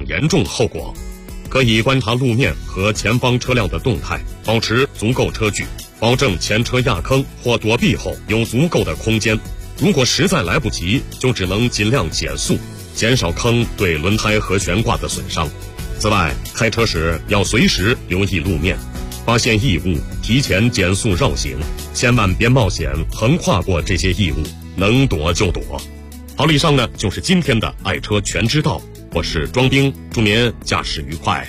严重后果。可以观察路面和前方车辆的动态，保持足够车距，保证前车压坑或躲避后有足够的空间。如果实在来不及，就只能尽量减速，减少坑对轮胎和悬挂的损伤。此外，开车时要随时留意路面，发现异物提前减速绕行，千万别冒险横跨过这些异物，能躲就躲。好了，以上呢就是今天的爱车全知道，我是庄兵，祝您驾驶愉快。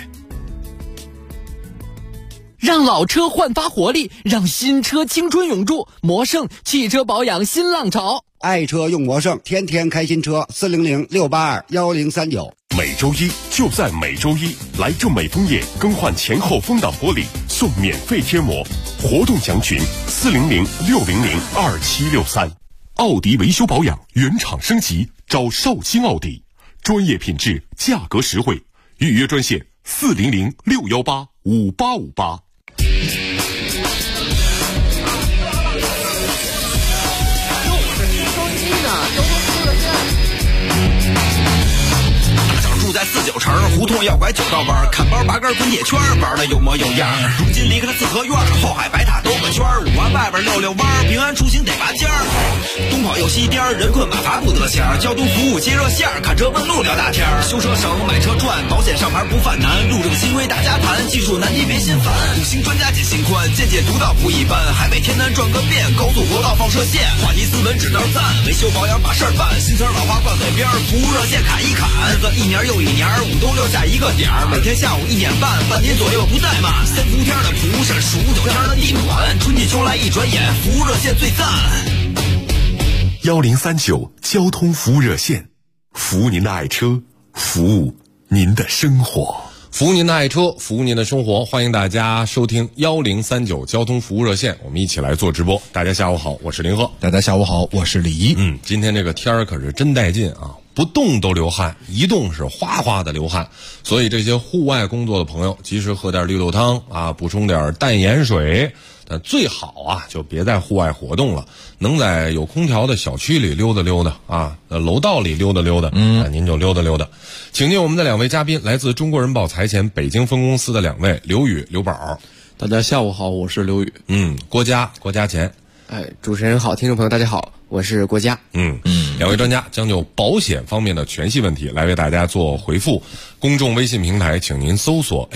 让老车焕发活力，让新车青春永驻。魔胜汽车保养新浪潮， 爱车用魔胜，天天开新车。400-682-1039。 每周一就在每周一，来正美枫叶更换前后风挡玻璃送免费贴膜，活动详询400-600-2763。奥迪维修保养原厂升级，找绍兴奥迪，专业品质，价格实惠，预约专线400-618-5858。 住在49城，胡同要拐9道弯，看包8根滚铁圈，玩的有模有样。如今离开了四合院，后海白塔兜个圈，5环外边溜溜弯，平安出行得拔尖儿。东跑又西颠，人困马乏不得闲。交通服务接热线，看车问路聊大天。修车省，买车赚，保险上牌不犯难。路政新规大家谈，技术难题别心烦。5星专家解心宽，见解独到不一般。海北天南转个遍，高速国道放射线，话题斯文只能赞。维修保养把事儿办，新词老话挂嘴边，服务热线砍一砍。日子一年又一年，5都留下一个点儿，每天下午1点半，半年左右不怠慢。3伏天的蒲扇，15、9天的地暖，春季秋来一转眼，服务热线最赞。 1039交通服务热线，服务您的爱车，服务您的生活。 服务您的爱车，服务您的生活，欢迎大家收听1039交通服务热线，我们一起来做直播。大家下午好，我是林鹤。 大家下午好，我是李一。 今天这个天儿可是真带劲啊，不动都流汗，一动是哗哗的流汗。所以这些户外工作的朋友，及时喝点绿豆汤啊，补充点淡盐水。但最好啊，就别在户外活动了，能在有空调的小区里溜达溜达啊，楼道里溜达溜达，您就溜达溜达。请进我们的2位嘉宾，来自中国人保财前北京分公司的2位，刘宇、刘宝。 大家下午好，我是刘宇。 郭嘉钱。 主持人好，听众朋友大家好，我是郭嘉。 2位专家将就保险方面的全系问题来为大家做回复。公众微信平台，请您搜索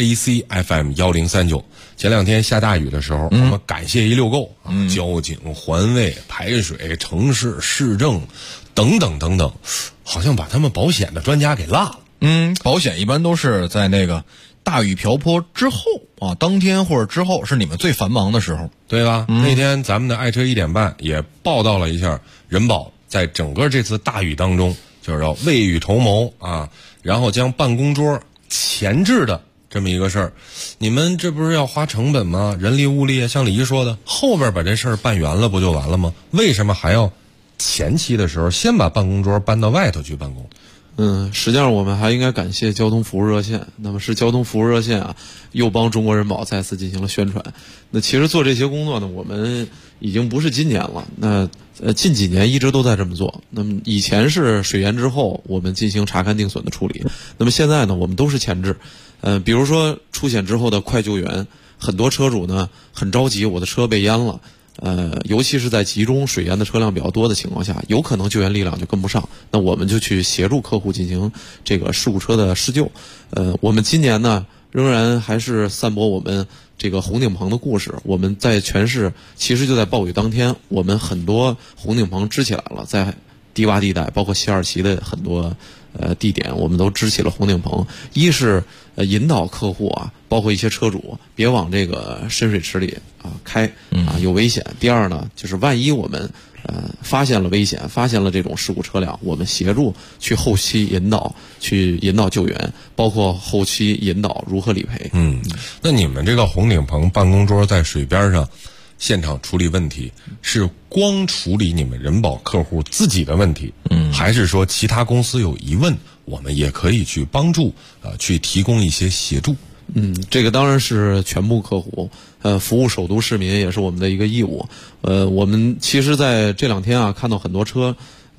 ACFM1039。前2天下大雨的时候，我们感谢一溜够交警、环卫、排水、城市、市政等等等等，好像把他们保险的专家给落了。 保险一般都是在那个大雨瓢泼之后啊，当天或者之后是你们最繁忙的时候， 对吧？那天咱们的爱车1点半也报道了一下人保在整个这次大雨当中，就是要未雨绸缪啊，然后将办公桌前置的这么一个事儿。你们这不是要花成本吗？人力物力，像李一说的，后边把这事儿办圆了不就完了吗？为什么还要前期的时候先把办公桌搬到外头去办公？ 实际上我们还应该感谢交通服务热线。那么是交通服务热线啊，又帮中国人保再次进行了宣传。那其实做这些工作呢，我们已经不是今年了，那近几年一直都在这么做。那么以前是水淹之后我们进行查勘定损的处理，那么现在呢，我们都是前置。比如说出险之后的快救援，很多车主呢很着急，我的车被淹了。尤其是在集中水淹的车辆比较多的情况下，有可能救援力量就跟不上，那我们就去协助客户进行这个事故车的施救。我们今年呢仍然还是散播我们这个红顶棚的故事。我们在全市其实就在暴雨当天，我们很多红顶棚支起来了，在低洼地带，包括西二旗的很多地点，我们都支起了红顶棚。一是引导客户啊，包括一些车主别往这个深水池里开有危险。第二呢，就是万一我们发现了危险，发现了这种事故车辆，我们协助去后期引导，去引导救援，包括后期引导如何理赔。 那你们这个红顶棚办公桌在水边上现场处理问题，是光处理你们人保客户自己的问题，还是说其他公司有疑问，我们也可以去帮助去提供一些协助？ 这个当然是全部客户，服务首都市民也是我们的一个义务。我们其实在这2天啊，看到很多车，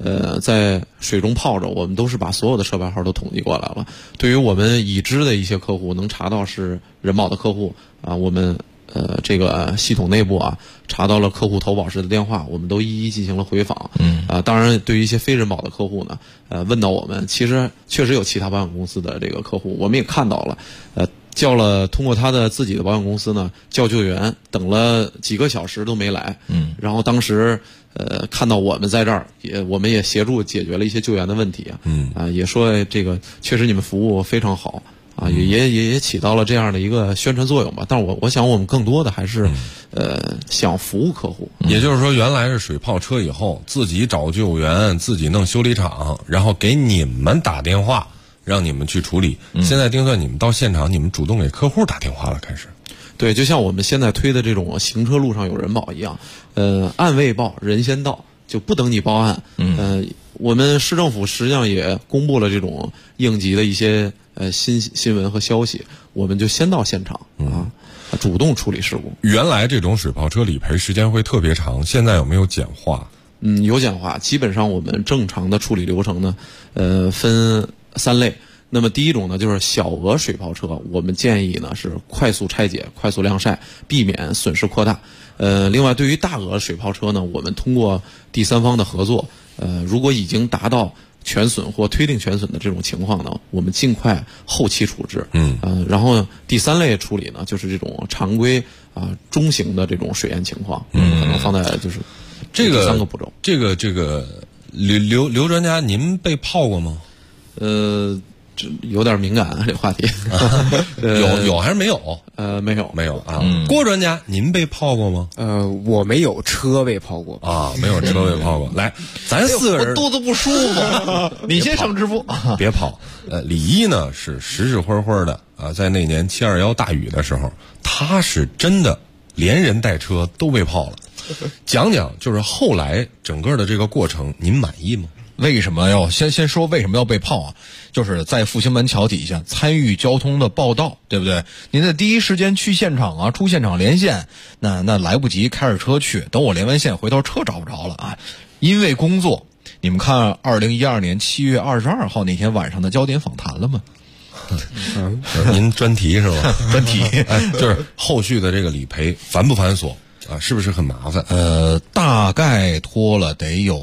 在水中泡着，我们都是把所有的车牌号都统计过来了。对于我们已知的一些客户能查到是人保的客户啊，我们这个系统内部啊查到了客户投保时的电话，我们都一一进行了回访。当然对于一些非人保的客户呢，问到我们，其实确实有其他保险公司的这个客户，我们也看到了，通过他的自己的保险公司呢叫救援，等了几个小时都没来。然后当时看到我们在这儿，我们也协助解决了一些救援的问题啊。也说这个确实你们服务非常好啊，也起到了这样的一个宣传作用吧。但是我想我们更多的还是想服务客户。 也就是说，原来是水泡车以后自己找救援，自己弄修理厂，然后给你们打电话让你们去处理。现在丁算你们到现场，你们主动给客户打电话了，开始。 对，就像我们现在推的这种行车路上有人保一样，案未报人先到，就不等你报案。我们市政府实际上也公布了这种应急的一些新闻和消息，我们就先到现场主动处理事故。 原来这种水泡车理赔时间会特别长，现在有没有简化？ 有简化。基本上我们正常的处理流程呢，分3类。那么第一种呢，就是小额水泡车，我们建议呢是快速拆解、快速晾晒，避免损失扩大。另外对于大额水泡车呢，我们通过第三方的合作，如果已经达到全损或推定全损的这种情况呢，我们尽快后期处置。然后第3类处理呢，就是这种常规中型的这种水淹情况，可能放在就是这个 3个步骤。 这个刘专家，您被泡过吗？ 这有点敏感啊，这话题。 有还是没有？没有啊。郭专家，您被泡过吗？ 我没有车被泡过啊，没有车被泡过。来，咱4个人我肚子不舒服，你先上支付。 别跑。李一呢是实实惠惠的啊，在那年721大雨的时候，他是真的连人带车都被泡了。讲讲就是后来整个的这个过程，您满意吗？ 为什么要先说为什么要被泡啊？就是在复兴门桥底下参与交通的报道，对不对？您在第一时间去现场啊，出现场连线，那来不及开着车去，等我连完线回头车找不着了啊。因为工作，你们看2012年7月22号那天晚上的焦点访谈了吗？ 您专题是吧？ 专题， 就是后续的这个理赔繁不繁琐啊？是不是很麻烦？ 大概拖了得有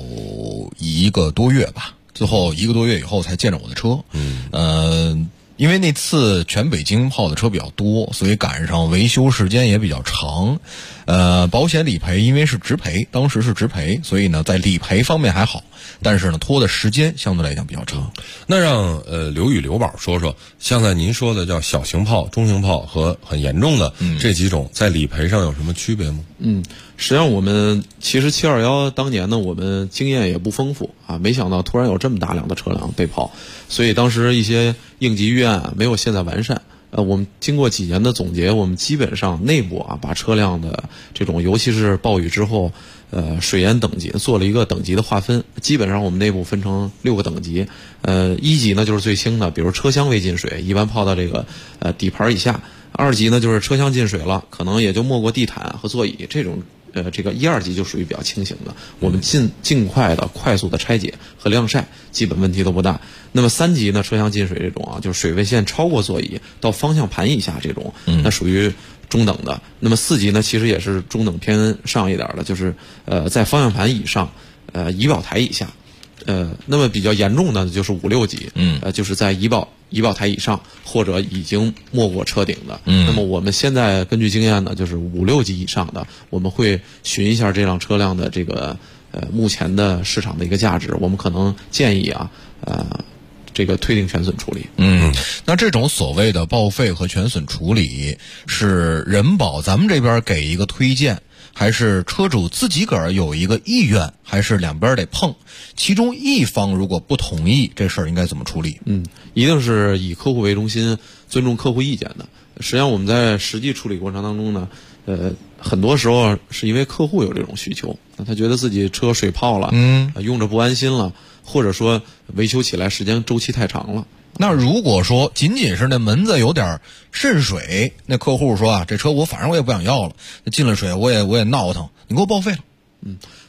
1个多月吧，最后1个多月以后才见着我的车。因为那次全北京泡的车比较多，所以赶上维修时间也比较长。保险理赔因为是直赔，当时是直赔，所以呢在理赔方面还好，但是呢拖的时间相对来讲比较长。 那让刘宝说说，像在您说的叫小型泡、中型泡和很严重的这几种，在理赔上有什么区别吗？ 实际上我们其实721当年呢，我们经验也不丰富啊，没想到突然有这么大量的车辆被泡，所以当时一些应急预案没有现在完善。我们经过几年的总结，我们基本上内部把车辆的这种，尤其是暴雨之后，水淹等级做了一个等级的划分。基本上我们内部分成6个等级。1级呢就是最轻的，比如车厢未进水，一般泡到这个底盘以下。2级呢就是车厢进水了，可能也就没过地毯和座椅，这种这个1、2级就属于比较轻型的，我们尽快的快速的拆解和晾晒，基本问题都不大。那么3级呢，车厢进水这种就是水位线超过座椅到方向盘以下这种，那属于中等的。那么4级呢，其实也是中等偏上一点的，就是在方向盘以上，仪表台以下。那么比较严重的就是5、6级，就是在仪表台以上或者已经没过车顶的。那么我们现在根据经验呢，就是5、6级以上的，我们会询一下这辆车辆的这个目前的市场的一个价值，我们可能建议这个推定全损处理。 那这种所谓的报废和全损处理是人保咱们这边给一个推荐，还是车主自己个儿有一个意愿，还是两边得碰？其中一方如果不同意，这事儿应该怎么处理？ 一定是以客户为中心，尊重客户意见的。实际上我们在实际处理过程当中呢，很多时候是因为客户有这种需求，他觉得自己车水泡了，用着不安心了，或者说维修起来时间周期太长了。 那如果说仅仅是那门子有点渗水，那客户说这车反正我也不想要了，进了水我也闹腾，你给我报废了。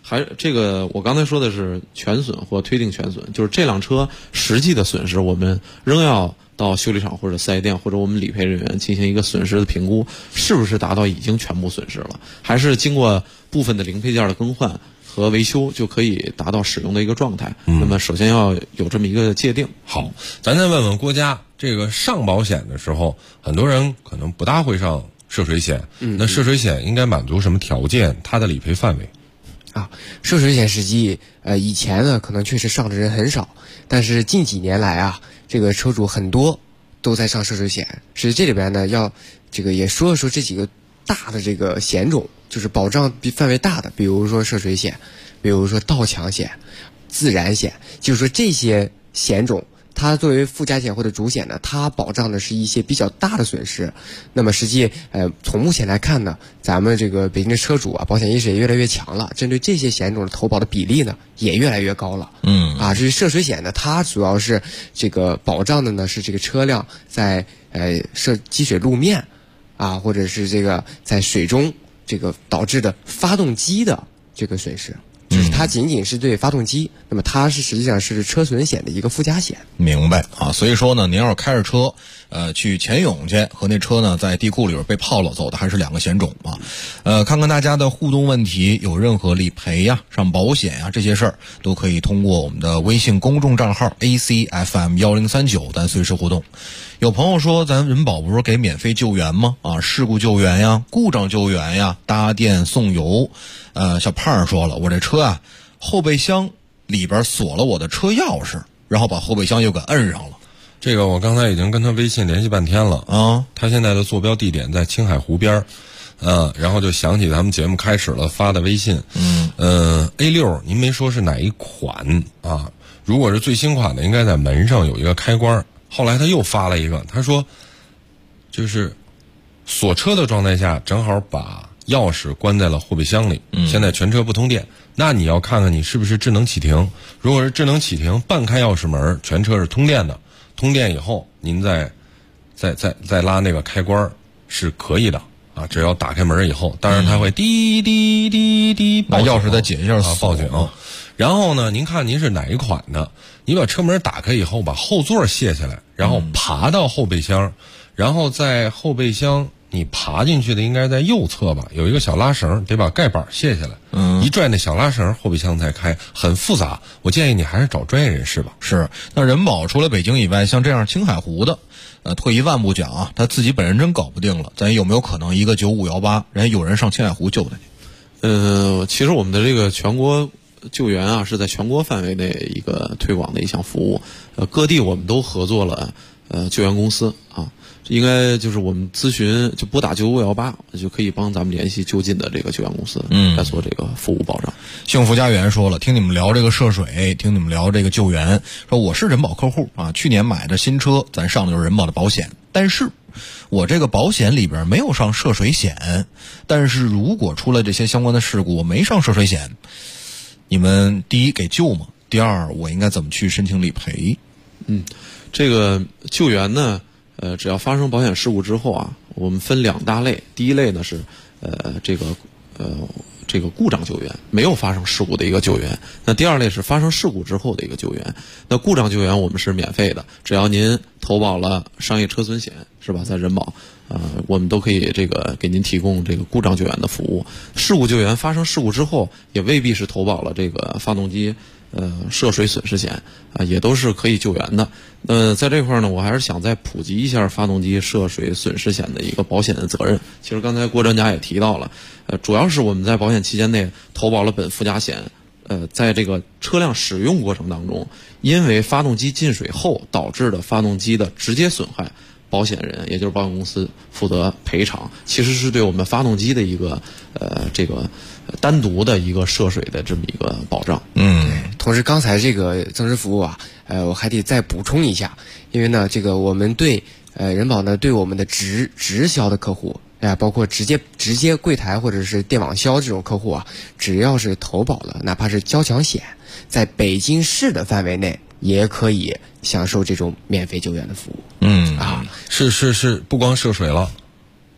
还这个我刚才说的是全损或推定全损，就是这辆车实际的损失，我们仍要到修理厂或者4S店或者我们理赔人员进行一个损失的评估，是不是达到已经全部损失了，还是经过部分的零配件的更换和维修就可以达到使用的一个状态。那么首先要有这么一个界定。 好，咱再问问郭嘉，这个上保险的时候，很多人可能不大会上涉水险，那涉水险应该满足什么条件？它的理赔范围？ 涉水险实际以前呢可能确实上的人很少，但是近几年来啊，这个车主很多都在上涉水险。实际这里边呢要这个也说一说这几个大的这个险种，就是保障范围大的，比如说涉水险，比如说盗抢险、自燃险，就是说这些险种它作为附加险或者主险呢，它保障的是一些比较大的损失。那么实际从目前来看呢，咱们这个北京的车主啊，保险意识也越来越强了，针对这些险种的投保的比例呢也越来越高了。至于涉水险呢，它主要是这个保障的呢是这个车辆在积水路面或者是这个在水中这个导致的发动机的这个损失。就是它仅仅是对发动机，那么它是实际上是车损险的一个附加险。 明白啊，所以说呢，您要是开着车，去潜泳去，和那车呢在地库里边被泡了，走的还是两个险种啊。看看大家的互动问题，有任何理赔呀、上保险呀这些事儿，都可以通过我们的微信公众账号 ACFM1039，咱随时互动。有朋友说，咱人保不是给免费救援吗？事故救援呀，故障救援呀，搭电送油。小胖说了，我这车后备箱里边锁了我的车钥匙，然后把后备箱又给摁上了。 这个我刚才已经跟他微信联系半天了他现在的坐标地点在青海湖边然后就想起咱们节目开始了发的微信A6 您没说是哪一款如果是最新款的，应该在门上有一个开关。后来他又发了一个，他说就是锁车的状态下正好把钥匙关在了后备箱里，现在全车不通电。那你要看看你是不是智能启停，如果是智能启停，半开钥匙门，全车是通电的，通电以后您再拉那个开关是可以的只要打开门以后，当然它会滴滴滴滴把钥匙再解一下报警。然后呢，您看您是哪一款的，你把车门打开以后，把后座卸下来，然后爬到后备箱，然后在后备箱你爬进去的应该在右侧吧，有一个小拉绳，得把盖板卸下来，一拽那小拉绳，后备箱才开，很复杂。我建议你还是找专业人士吧。 是，那人保除了北京以外，像这样青海湖的，退一万步讲他自己本人真搞不定了，咱有没有可能一个9518，人家有人上青海湖救他去？ 其实我们的这个全国救援是在全国范围内一个推广的一项服务，各地我们都合作了救援公司应该就是我们咨询就拨打9518就可以帮咱们联系就近的这个救援公司来做这个服务保障。 幸福家园说了，听你们聊这个涉水，听你们聊这个救援，说我是人保客户去年买的新车，咱上的就是人保的保险，但是我这个保险里边没有上涉水险，但是如果出了这些相关的事故，我没上涉水险，你们第一给救吗？第二我应该怎么去申请理赔？ 这个救援呢只要发生保险事故之后我们分两大类。第一类呢是这个故障救援，没有发生事故的一个救援。那第二类是发生事故之后的一个救援。那故障救援我们是免费的，只要您投保了商业车损险是吧，在人保我们都可以这个给您提供这个故障救援的服务。事故救援发生事故之后也未必是投保了这个发动机涉水损失险也都是可以救援的。在这块呢，我还是想再普及一下发动机涉水损失险的一个保险的责任。其实刚才郭专家也提到了，主要是我们在保险期间内投保了本附加险，在这个车辆使用过程当中，因为发动机进水后导致的发动机的直接损害，保险人也就是保险公司负责赔偿，其实是对我们发动机的一个这个单独的一个涉水的这么一个保障。 同时刚才这个增值服务我还得再补充一下，因为呢这个我们对人保呢对我们的直销的客户包括直接柜台或者是电网销这种客户只要是投保了哪怕是交强险，在北京市的范围内也可以享受这种免费救援的服务。 是不光涉水了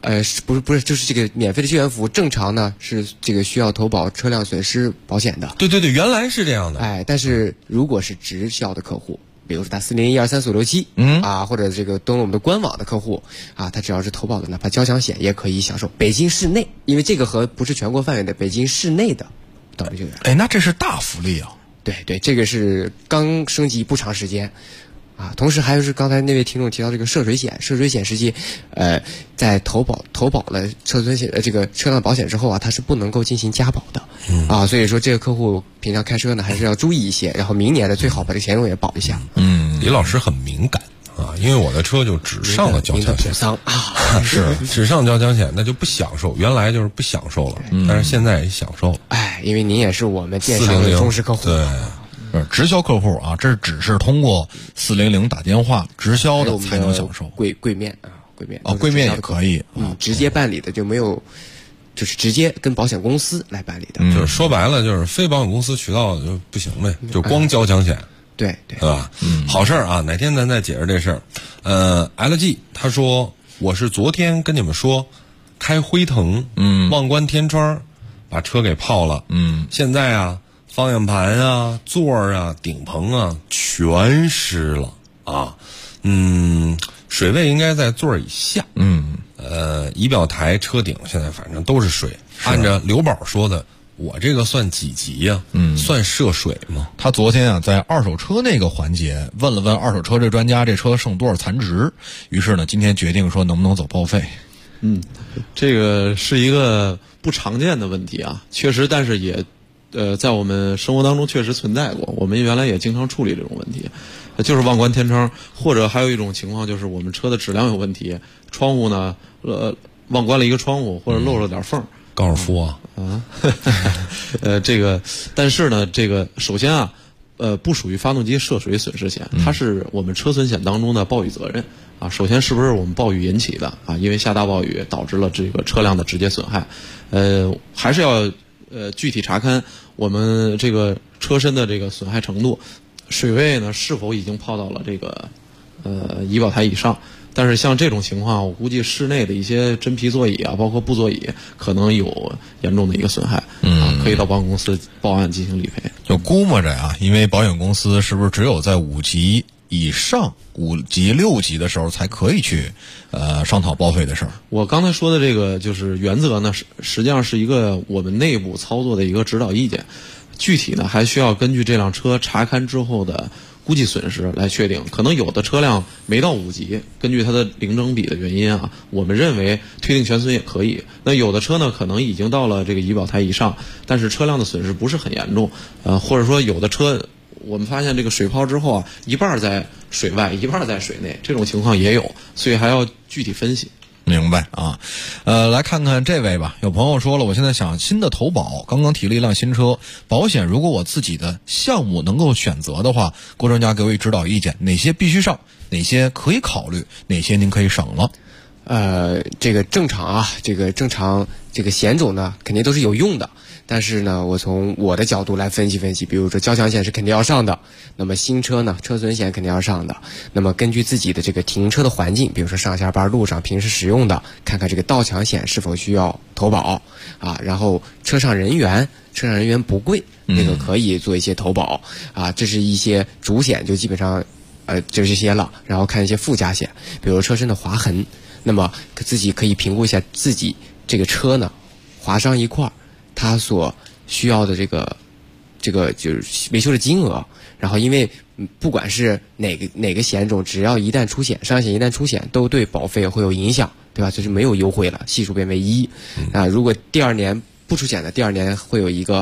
不是，就是这个免费的救援服务，正常呢是这个需要投保车辆损失保险的。 对，原来是这样的。 但是如果是直销的客户，比如说打4012345677，或者这个登录我们的官网的客户啊，他只要是投保的，哪怕交强险也可以享受北京市内，因为这个和不是全国范围的北京市内的倒闭救援。 那这是大福利啊！ 对，这个是刚升级不长时间。同时还有是刚才那位听众提到这个涉水险，实际，在投保了车损险这个车辆保险之后啊，它是不能够进行加保的，所以说这个客户平常开车呢还是要注意一些，然后明年的最好把这个险种也保一下。 李老师很敏感啊，因为我的车就只上了交强险是只上交强险，那就不享受，原来就是不享受了，但是现在也享受了。 因为您也是我们电商的忠实客户。 对。 直销客户啊，这只是通过400打电话直销的才能享受。 柜面柜面也可以， 直接办理的就没有，就是直接跟保险公司来办理的。 就是说白了，就是非保险公司渠道就不行呗，就光交强险。 对吧？好事儿啊，哪天咱再解释这事儿。LG 他说我是昨天跟你们说开辉腾，望关天窗把车给泡了，现在啊。方向盘啊、座啊、顶棚啊，全湿了啊。水位应该在座以下。仪表台、车顶现在反正都是水。按照刘宝说的，我这个算几级呀？算涉水吗？ 他昨天啊，在二手车那个环节问了问二手车这专家，这车剩多少残值？于是呢，今天决定说能不能走报废。 这个是一个不常见的问题啊，确实，但是也。在我们生活当中确实存在过，我们原来也经常处理这种问题，就是望关天窗，或者还有一种情况就是我们车的质量有问题，窗户呢忘关了一个窗户或者漏了点缝。 高尔夫啊， 这个，但是呢，这个首先啊，不属于发动机涉水损失险，它是我们车损险当中的暴雨责任啊。首先是不是我们暴雨引起的啊？因为下大暴雨导致了这个车辆的直接损害，还是要。具体查看我们这个车身的这个损害程度，水位呢是否已经泡到了这个仪表台以上。但是像这种情况，我估计室内的一些真皮座椅啊，包括布座椅，可能有严重的一个损害，可以到保险公司报案进行理赔。 就估摸着啊，因为保险公司是不是只有在5级以上5级、6级的时候才可以去商讨报废的事儿。 我刚才说的这个就是原则呢，实际上是一个我们内部操作的一个指导意见，具体呢还需要根据这辆车查勘之后的估计损失来确定。可能有的车辆没到5级，根据它的零整比的原因啊，我们认为推定全损也可以。那有的车呢可能已经到了这个仪表台以上，但是车辆的损失不是很严重，或者说有的车我们发现这个水泡之后啊，一半在水外，一半在水内，这种情况也有，所以还要具体分析。 明白啊，来看看这位吧。有朋友说了，我现在想新的投保，刚刚提了一辆新车，保险如果我自己的项目能够选择的话，郭专家给我一指导意见，哪些必须上，哪些可以考虑，哪些您可以省了。 这个正常啊，这个险种呢肯定都是有用的，但是呢，我从我的角度来分析分析，比如说交强险是肯定要上的，那么新车呢，车损险肯定要上的，那么根据自己的这个停车的环境，比如说上下班路上平时使用的，看看这个盗抢险是否需要投保啊，然后车上人员不贵，那个可以做一些投保啊，这是一些主险就基本上就这些了，然后看一些附加险，比如车身的划痕。那么自己可以评估一下自己这个车呢，划伤一块，它所需要的这个就是维修的金额。然后因为不管是哪个险种，只要一旦出险，伤险一旦出险，都对保费会有影响，对吧？就是没有优惠了，系数变为1啊。如果第二年不出险的，第二年会有一个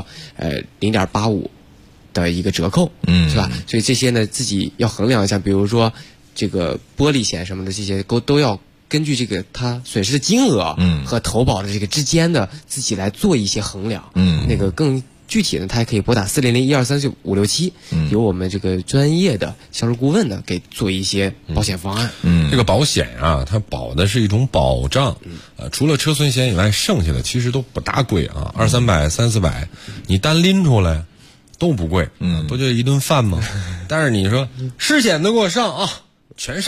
0.85的一个折扣，是吧？所以这些呢自己要衡量一下，比如说这个玻璃险什么的，这些都要根据这个它损失的金额和投保的这个之间的自己来做一些衡量。那个更具体的，它还可以拨打40012345677，由我们这个专业的销售顾问呢给做一些保险方案。 这个保险啊，它保的是一种保障，除了车损险以外，剩下的其实都不大贵啊，200-300、300-400，你单拎出来都不贵，不就一顿饭吗？但是你说尸险都给我上啊，全上上。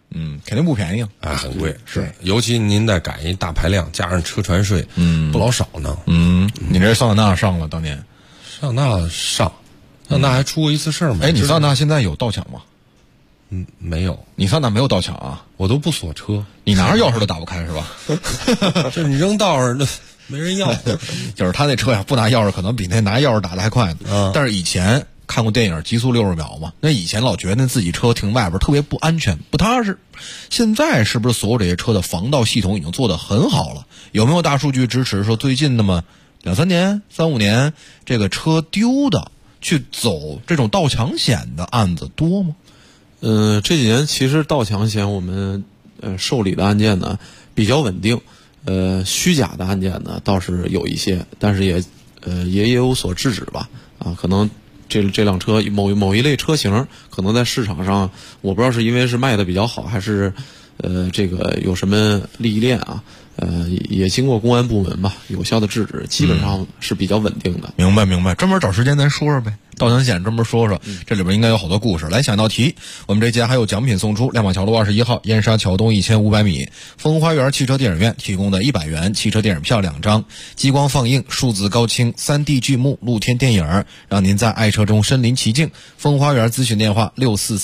肯定不便宜啊，很贵，是，尤其您再赶一大排量，加上车船税，不老少呢。 你这桑塔纳上了当年， 桑塔纳还出过一次事儿吗？ 你桑塔纳现在有盗抢吗？ 没有， 你桑塔纳没有盗抢啊？ 我都不锁车， 你拿着钥匙都打不开是吧？ 这你扔道上那没人要， 就是他那车呀，不拿钥匙可能比那拿钥匙打的还快呢。但是以前看过电影《极速60秒》嘛，那以前老觉得自己车停外边特别不安全、不踏实。现在是不是所有这些车的防盗系统已经做得很好了？有没有大数据支持说最近那么2-3年、3-5年，这个车丢的去走这种盗抢险的案子多吗？ 这几年其实盗抢险我们受理的案件呢比较稳定，虚假的案件呢倒是有一些，但是也有所制止吧。可能这辆车某一类车型可能在市场上，我不知道是因为是卖的比较好，还是这个有什么利益链啊。也经过公安部门吧有效的制止，基本上是比较稳定的。 明白，专门找时间咱说说呗，盗抢险专门说说，这里边应该有好多故事。来，想道题，我们这节还有奖品送出，亮马桥路21号燕莎桥东1500米风花园汽车电影院提供的100元汽车电影票2张，激光放映数字高清 3D 剧目露天电影，让您在爱车中身临其境。风花园咨询电话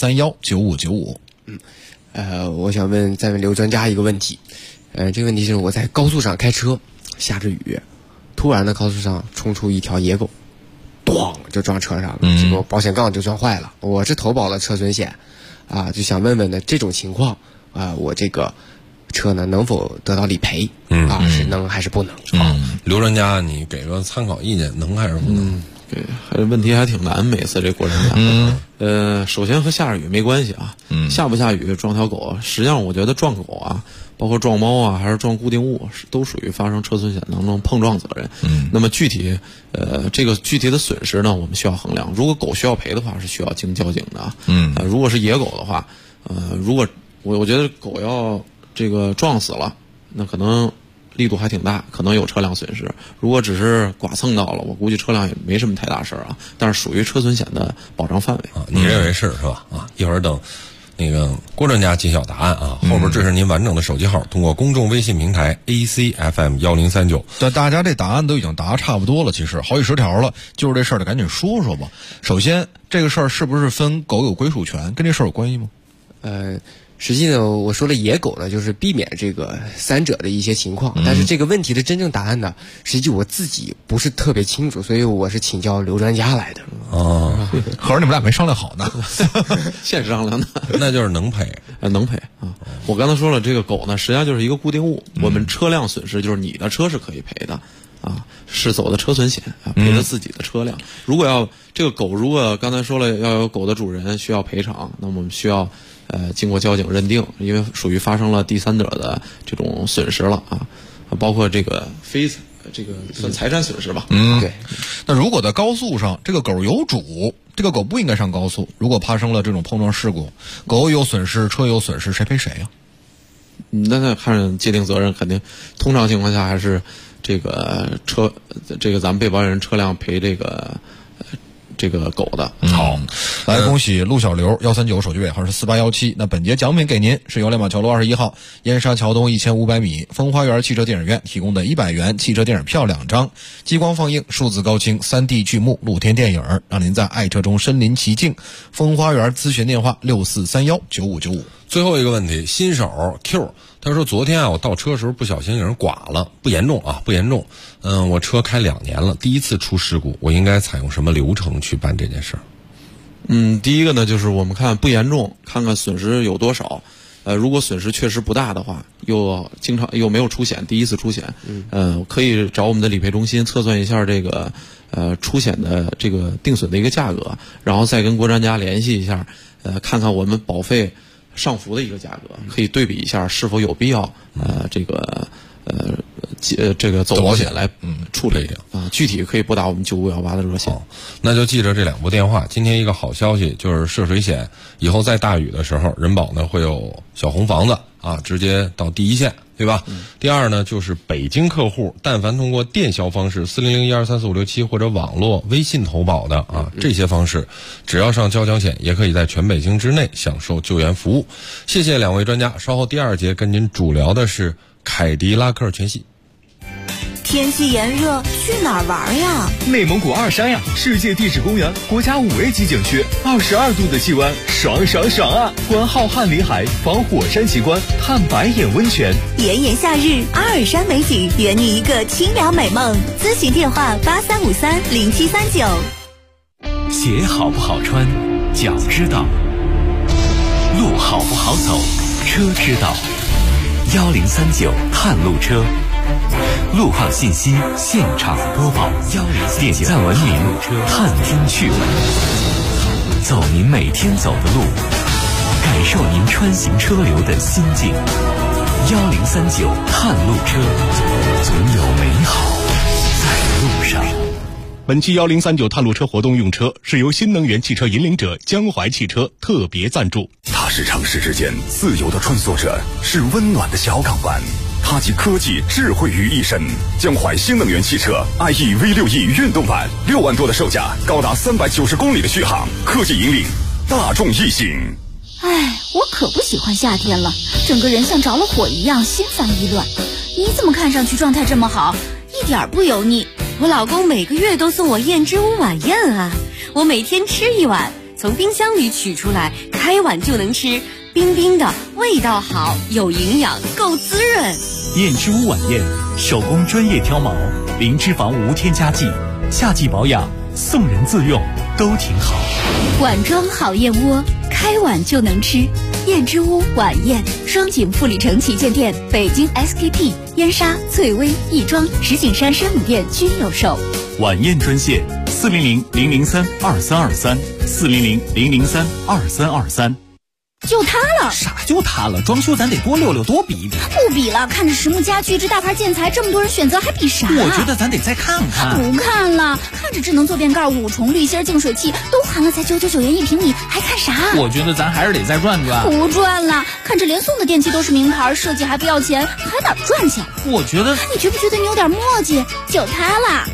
64319595。 我想再问刘专家一个问题。这个问题是我在高速上开车，下着雨，突然的高速上冲出一条野狗，咣就撞车上了，结果保险杠就撞坏了。我是投保了车损险，就想问问呢，这种情况我这个车呢能否得到理赔？是能还是不能？ 刘专家，你给个参考意见，能还是不能？ 对，问题还挺难，每次这过程下。首先和下着雨没关系啊。下不下雨撞条狗，实际上我觉得撞狗啊，包括撞猫啊，还是撞固定物，都属于发生车损险当中碰撞责任。那么具体这个具体的损失呢，我们需要衡量。如果狗需要赔的话，是需要经交警的。如果是野狗的话，如果我觉得狗要这个撞死了，那可能力度还挺大，可能有车辆损失。如果只是剐蹭到了，我估计车辆也没什么太大事啊，但是属于车损险的保障范围。 你认为是吧？一会儿等那个郭专家揭晓答案啊，后边这是您完整的手机号，通过公众微信平台 ACFM1039。 但大家这答案都已经答差不多了，其实好几十条了，就是这事儿得赶紧说说吧。首先，这个事儿是不是分狗有归属权，跟这事儿有关系吗？ 实际呢，我说了野狗呢，就是避免这个三者的一些情况，但是这个问题的真正答案呢，实际我自己不是特别清楚，所以我是请教刘专家来的。 合着你们俩没商量好呢？ 现商量的， 那就是能赔， 能赔啊！我刚才说了，这个狗呢，实际上就是一个固定物，我们车辆损失就是你的车是可以赔的。是走的车损险赔的自己的车辆。如果这个狗，如果刚才说了要有狗的主人需要赔偿，那么我们需要经过交警认定，因为属于发生了第三者的这种损失了包括这个这个算财产损失吧。 对。 那如果在高速上，这个狗有主，这个狗不应该上高速，如果发生了这种碰撞事故，狗有损失，车有损失，谁赔谁呀？ 那看界定责任，肯定通常情况下还是这个咱们被保险人车辆赔这个狗的。 好，来恭喜陆小刘139手机尾号是4817。那本节奖品给您是由亮马桥路21号燕莎桥东1500米风花园汽车电影院提供的100元汽车电影票2张，激光放映数字高清 3D 剧目露天电影，让您在爱车中身临其境。风花园咨询电话64319595。 最后一个问题，新手 Q 他说昨天我倒车的时候不小心给人剐了，不严重。我车开2年了，第一次出事故，我应该采用什么流程去办这件事儿？ 第一个呢，就是我们看不严重，看看损失有多少。如果损失确实不大的话，又没有出险，第一次出险，可以找我们的理赔中心测算一下这个出险的这个定损的一个价格，然后再跟国专家联系一下，看看我们保费上浮的一个价格，可以对比一下是否有必要这个走保险来处理具体可以拨打我们9518的热线。 那就记着这2部电话。今天一个好消息就是涉水险以后在大雨的时候，人保呢会有小红房子啊，直接到第一线，对吧？第二呢，就是北京客户，但凡通过电销方式40012345677或者网络微信投保的啊，这些方式，只要上交强险，也可以在全北京之内享受救援服务。谢谢两位专家，稍后第二节跟您主聊的是凯迪拉克全系。 天气炎热，去哪儿玩呀？ 内蒙古二山呀，世界地质公园，国家5A级景区，22度的气温，爽爽爽啊！观浩瀚林海，访火山奇观，探白眼温泉。 炎炎夏日，阿尔山美景，圆你一个清凉美梦。咨询电话83530739。 鞋好不好穿，脚知道；路好不好走，车知道。1039探路车。路况信息现场播报，点赞文明，探听趣闻，走您每天走的路，感受您穿行车流的心境。1039探路车，总有美好在路上。 本期1039探路车活动用车是由新能源汽车引领者江淮汽车特别赞助。 它是城市之间自由的穿梭者，是温暖的小港湾。它集科技智慧于一身，江淮新能源汽车 IE V6E 运动版，6万多的售价，高达390公里的续航，科技引领大众异性。 哎，我可不喜欢夏天了，整个人像着了火一样，心烦意乱。你怎么看上去状态这么好，一点不油腻？ 我老公每个月都送我燕之屋晚宴啊，我每天吃一碗，从冰箱里取出来，开碗就能吃，冰冰的，味道好，有营养，够滋润。 燕之屋晚宴，手工专业挑毛，零脂肪无添加剂，夏季保养，送人自用都挺好。 碗装好燕窝，开碗就能吃。燕之屋晚宴，双井富力城旗舰店、北京 SKP、燕莎、翠微、亦庄、石景山山姆店均有售。 晚宴专线400-003-2323，400-003-2323。 就它了， 啥就它了？装修咱得多溜溜，多比一比。 不比了，看着实木家具这大牌建材，这么多人选择，还比啥？ 我觉得咱得再看看。 不看了，看着智能坐便盖、5重滤芯净水器都含了，才999元一平米，还看啥？ 我觉得咱还是得再转转。 不转了，看着连送的电器都是名牌，设计还不要钱，还哪赚钱？ 我觉得， 你觉不觉得你有点磨叽？就它啦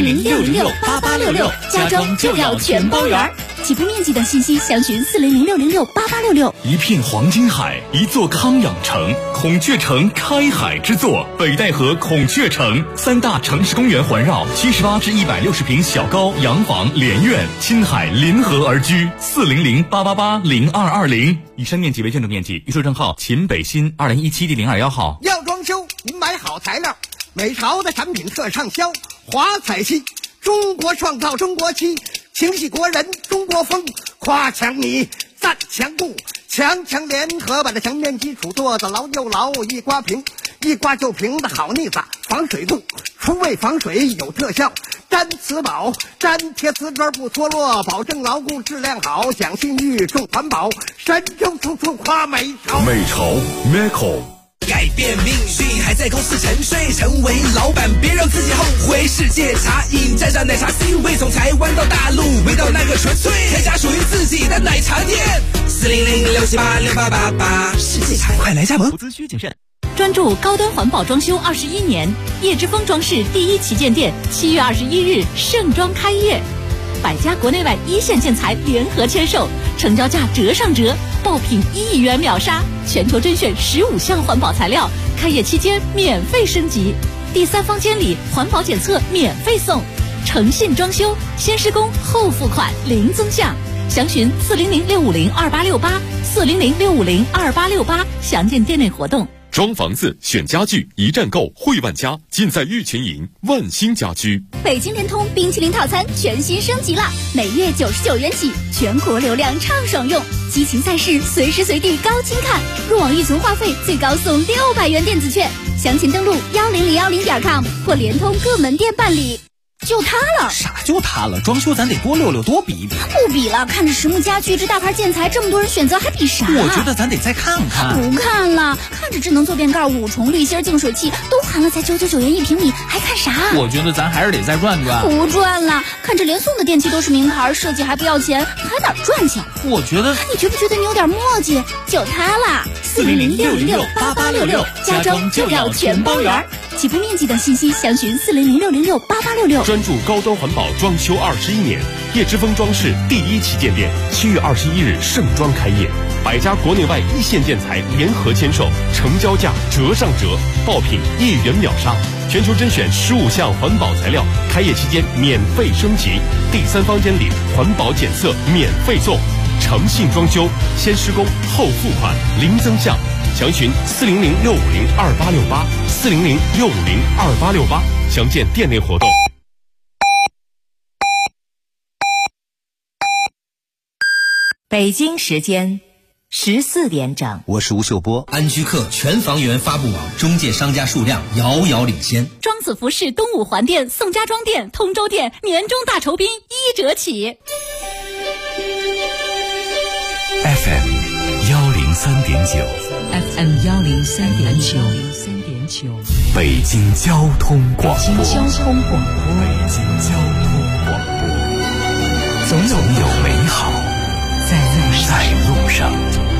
，400-606-8866，家装就要全包圆。起步面积等信息详询400-606-8866。 一片黄金海，一座康养城，孔雀城开海之作，北戴河孔雀城，3大城市公园环绕，78至160平小高洋房连院，亲海临河而居。400-888-0220。以上面积为建筑面积，预售证号秦北新2017第021号。 要装修，您买好材料，美潮的产品特畅销，华彩漆，中国创造中国漆，情系国人中国风，夸强你赞强固，强强联合把这墙面基础做得牢又牢，一刮平，一刮就平的好腻子，防水度，除味防水有特效，粘瓷宝，粘贴瓷砖不脱落，保证牢固质量好，讲信誉重环保，神州处处夸美潮。 美潮 Meco。 改变命运还在公司沉睡，成为老板别让自己后悔。世界茶饮沾上奶茶 C 位，从台湾到大陆，味道那个纯粹，开家属于自己的奶茶店。400-678-6888，世界茶快来加盟， 资需谨慎。 专注高端环保装修21年，叶之峰装饰第一旗舰店7月21日盛装开业，100家国内外一线建材联合签售，成交价折上折，爆品1亿元秒杀，全球甄选15项环保材料，开业期间免费升级，第3方监理环保检测免费送，诚信装修，先施工后付款零增项，详询400-650-2868，400-650-2868，详见店内活动。 装房子选家具一站购，汇万家尽在玉泉营万兴家居。 北京联通冰淇淋套餐全新升级了，每月99元起，全国流量畅爽用，激情赛事随时随地高清看，入网预存话费最高送600元电子券，详情登录10010.com 或联通各门店办理。 就它了。 啥就它了？装修咱得多溜溜，多比一比。 不比了，看着实木家具这大牌建材，这么多人选择，还比啥？ 我觉得咱得再看看。 不看了，看着智能坐便盖、5重滤芯净水器都含了，才999元1平米，还看啥？ 我觉得咱还是得再转转。 不转了，看着连送的电器都是名牌，设计还不要钱，还哪赚钱？ 我觉得， 你觉不觉得你有点磨叽？就它啦，400-606-8866，家装就要全包圆。起步面积等信息详询400-606-8866。 专注高端环保装修21年，叶之峰装饰第1旗舰店7月21日盛装开业，100家国内外一线建材联合签售，成交价折上折，爆品1元秒杀，全球甄选15项环保材料，开业期间免费升级，第3方监理环保检测免费送，诚信装修，先施工后付款，零增项。详询400-650-2868，400-650-2868，详见店内活动。 北京时间14点整， 我是吴秀波。安居客全房源发布网中介商家数量遥遥领先， 庄子服饰东五环店、宋家庄店、通州店年终大酬宾1折起。 FM 103.9，FM 103.9， 北京交通广播， 北京交通广播， 北京交通广播，总有美好在路上。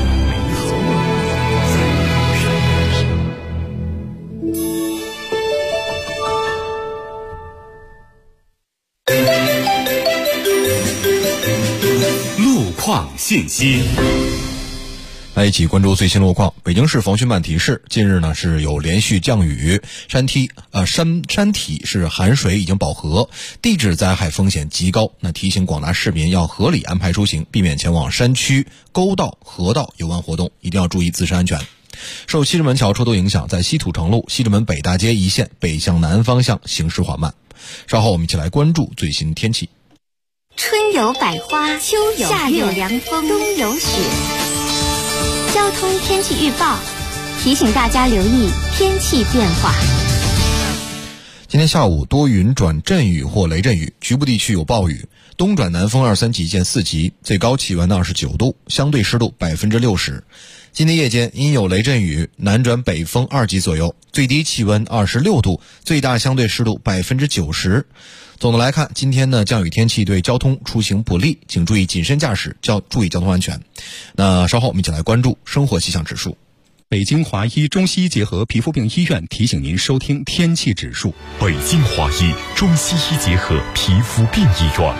路况信息。 来一起关注最新路况。北京市防汛办提示，近日呢是有连续降雨，山体是含水已经饱和，地质灾害风险极高。那提醒广大市民要合理安排出行，避免前往山区、沟道、河道游玩活动，一定要注意自身安全。受西直门桥车多影响，在西土城路西直门北大街一线北向南方向行驶缓慢。稍后我们一起来关注最新天气。 春有百花，秋有夏有凉风，冬有雪。交通天气预报提醒大家留意天气变化。 今天下午多云转阵雨或雷阵雨，局部地区有暴雨，东转南风2、3级见4级，最高气温29度，相对湿度60%。今天夜间因有雷阵雨，南转北风2级左右，最低气温26度，最大相对湿度90%。总的来看，今天呢降雨天气对交通出行不利，请注意谨慎驾驶，注意交通安全。那稍后我们一起来关注生活气象指数。 北京华医中西医结合皮肤病医院提醒您收听天气指数。 北京华医中西医结合皮肤病医院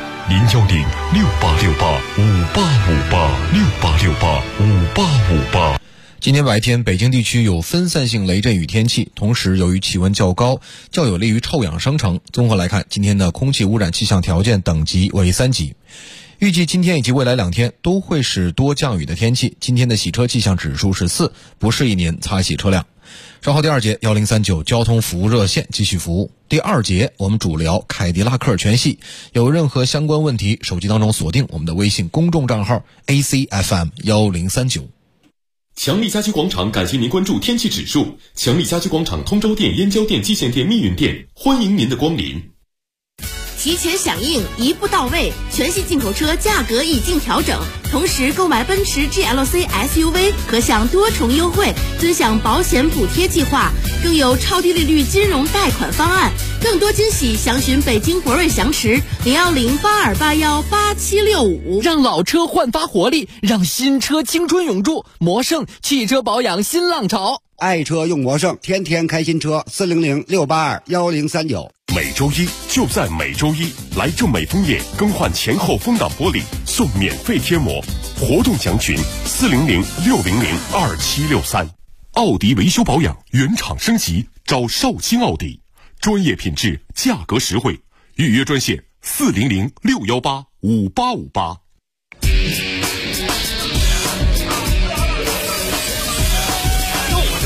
，010-6868-5858，6868-5858。 今天白天北京地区有分散性雷阵雨天气，同时由于气温较高，较有利于臭氧生成。综合来看，今天的空气污染气象条件等级为3级。预计今天以及未来2天都会是多降雨的天气。今天的洗车气象指数是4，不适宜您擦洗车辆。稍后第2节1039交通服务热线继续服务。第2节我们主聊凯迪拉克全系，有任何相关问题，手机当中锁定我们的微信公众账号 ACFM1039。 强力家居广场感谢您关注天气指数。强力家居广场通州店、燕郊店、蓟县店、密云店，欢迎您的光临。 提前响应，一步到位，全系进口车价格已经调整，同时购买奔驰 GLC SUV 可享多重优惠，尊享保险补贴计划，更有超低利率金融贷款方案。更多惊喜详询北京博瑞翔驰010-8281-8765。 让老车焕发活力，让新车青春永驻。魔盛汽车保养新浪潮， 爱车用魔盛，天天开新车，400-682-1039。 每周一就在每周一，来正美枫叶更换前后风挡玻璃送免费贴膜，活动详询400-600-2763。奥迪维修保养原厂升级，找绍兴奥迪，专业品质，价格实惠，预约专线400-618-5858。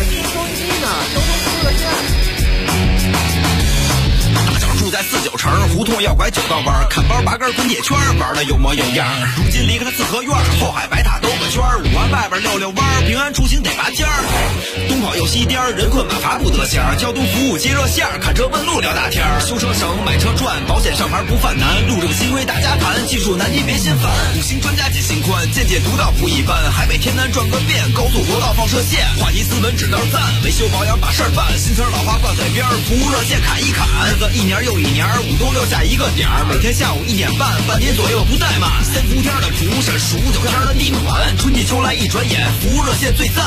住在49城， 胡同要拐九道弯，看包八根滚铁圈，玩的有模有样。如今离开了四合院，后海白塔兜个圈，五环外边溜溜弯，平安出行得拔尖儿。东跑又西颠，人困马乏不得闲。交通服务接热线，看车问路聊大天。修车省，买车赚，保险上牌不犯难。路这个新规大家谈，技术难题别心烦。五星专家解心宽，见解独到不一般。海北天南转个遍，高速国道放射线，话题斯文指道赞，维修保养把事儿办。新词老话挂嘴边，服务热线砍一砍。日子一年又一年，五东六下一个点儿，每天下午1点半，半年左右不怠慢。三伏天的主审，15、9天的地暖，春季秋来一转眼，服务热线最赞。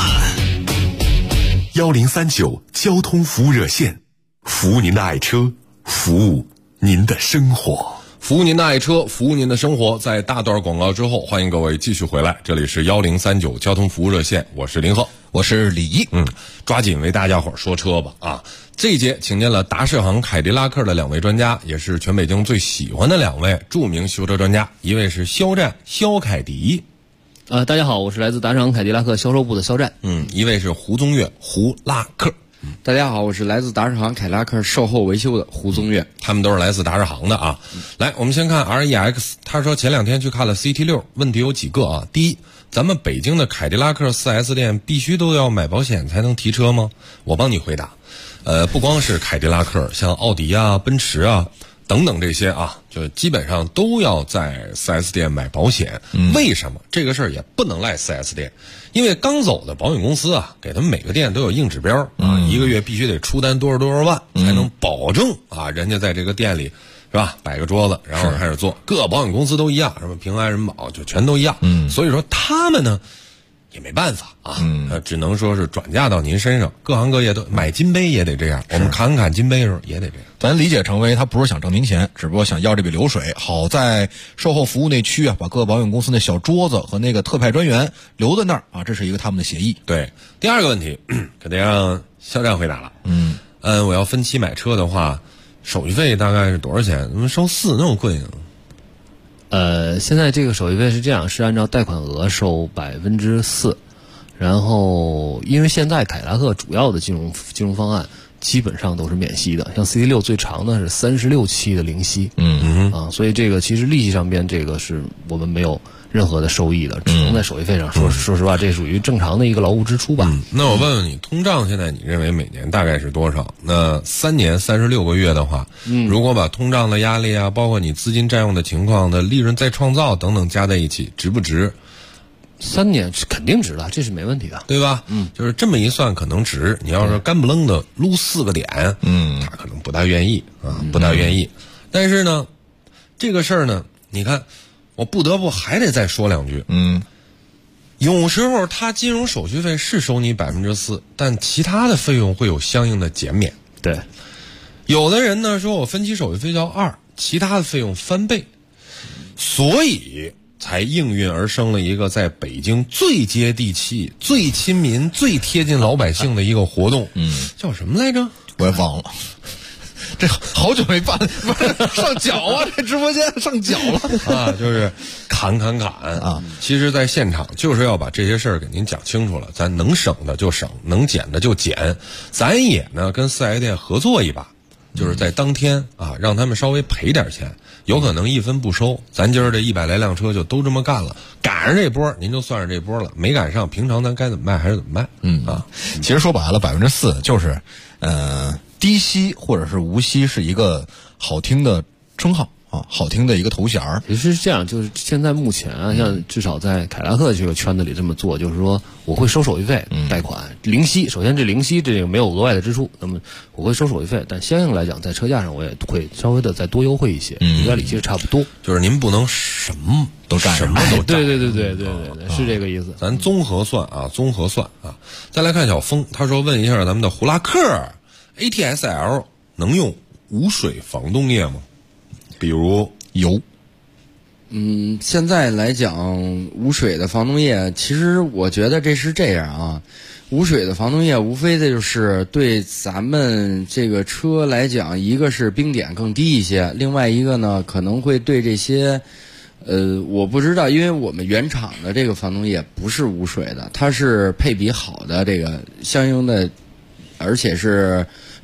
1039交通服务热线，服务您的爱车，服务您的生活。 服务您的爱车，服务您的生活。在大段广告之后，欢迎各位继续回来，这里是1039交通服务热线，我是林鹤， 我是李毅。 抓紧为大家伙说车吧啊！这一节请见了达世行凯迪拉克的2位专家，也是全北京最喜欢的2位著名修车专家，一位是肖战肖凯迪。 大家好，我是来自达世行凯迪拉克销售部的肖战。 一位是胡宗岳胡拉克。 大家好，我是来自达世行凯迪拉克售后维修的胡宗岳。 他们都是来自达世行的啊。来，我们先看 REX， 他说前2天去看了 CT6， 问题有几个啊。第一，咱们北京的凯迪拉克 4S 店必须都要买保险才能提车吗？我帮你回答。不光是凯迪拉克，像奥迪啊、奔驰啊等等这些啊，就基本上都要在 4S 店买保险。为什么？这个事儿也不能赖 4S 店，因为刚走的保险公司啊，给他们每个店都有硬指标啊，一个月必须得出单多少万，才能保证啊，人家在这个店里是吧，摆个桌子，然后开始做。各保险公司都一样，什么平安、人保就全都一样。所以说他们呢也没办法啊，只能说是转嫁到您身上。各行各业都买金杯也得这样，我们砍金杯的时候也得这样。 咱理解成为他不是想挣您钱，只不过想要这笔流水。好在售后服务那区啊，把各保险公司那小桌子和那个特派专员留在那儿啊，这是一个他们的协议。 对，第二个问题可得让肖战回答了。我要分期买车的话，手续费大概是多少钱？怎么收4那么贵呢？ 现在这个手续费是这样，是按照贷款额收4%，然后因为现在凯迪拉克主要的金融方案基本上都是免息的，像 CT6 最长的是36期的零息，所以这个其实利息上边这个是我们没有任何的收益的，只能在手续费上说实话，这属于正常的一个劳务支出吧。 那我问问你，通胀现在你认为每年大概是多少？那3年36个月的话，如果把通胀的压力啊，包括你资金占用的情况的利润再创造等等加在一起，值不值 ？3年是肯定值的，这是没问题的， 对吧？就是这么一算可能值。你要是干不愣的撸4个点，他可能不大愿意啊，不大愿意。但是呢，这个事儿呢，你看，我不得不还得再说2句。有时候他金融手续费是收你4%，但其他的费用会有相应的减免。 对， 有的人呢说我分期手续费要2，其他的费用翻倍，所以才应运而生了一个在北京最接地气、最亲民、最贴近老百姓的一个活动，叫什么来着？ 我也忘了。这好久没办，不是上脚啊！这直播间上脚了啊！就是砍啊！其实，在现场就是要把这些事儿给您讲清楚了，咱能省的就省，能减的就减。咱也呢跟4S店合作一把，就是在当天啊，让他们稍微赔点钱，有可能1分不收。咱今儿这100来辆车就都这么干了，赶上这波您就算上这波了，没赶上，平常咱该怎么卖还是怎么卖。 其实说白了4%就是低息或者是无息是一个好听的称号啊，好听的一个头衔儿。 其实是这样，就是现在目前啊，像至少在凯迪拉克这个圈子里这么做，就是说我会收手续费、贷款、零息。首先这零息这个没有额外的支出，那么我会收手续费，但相应来讲，在车价上我也会稍微的再多优惠一些，原理其实差不多。 就是您不能什么都占，什么都占。 对，是这个意思。 咱综合算啊。再来看小峰，他说问一下咱们的胡拉克。ATS-L 能用无水防冻液吗？比如油。 现在来讲，无水的防冻液，其实我觉得这是这样啊。无水的防冻液无非的就是对咱们这个车来讲，一个是冰点更低一些，另外一个呢可能会对这些我不知道，因为我们原厂的这个防冻液不是无水的，它是配比好的这个相应的，而且是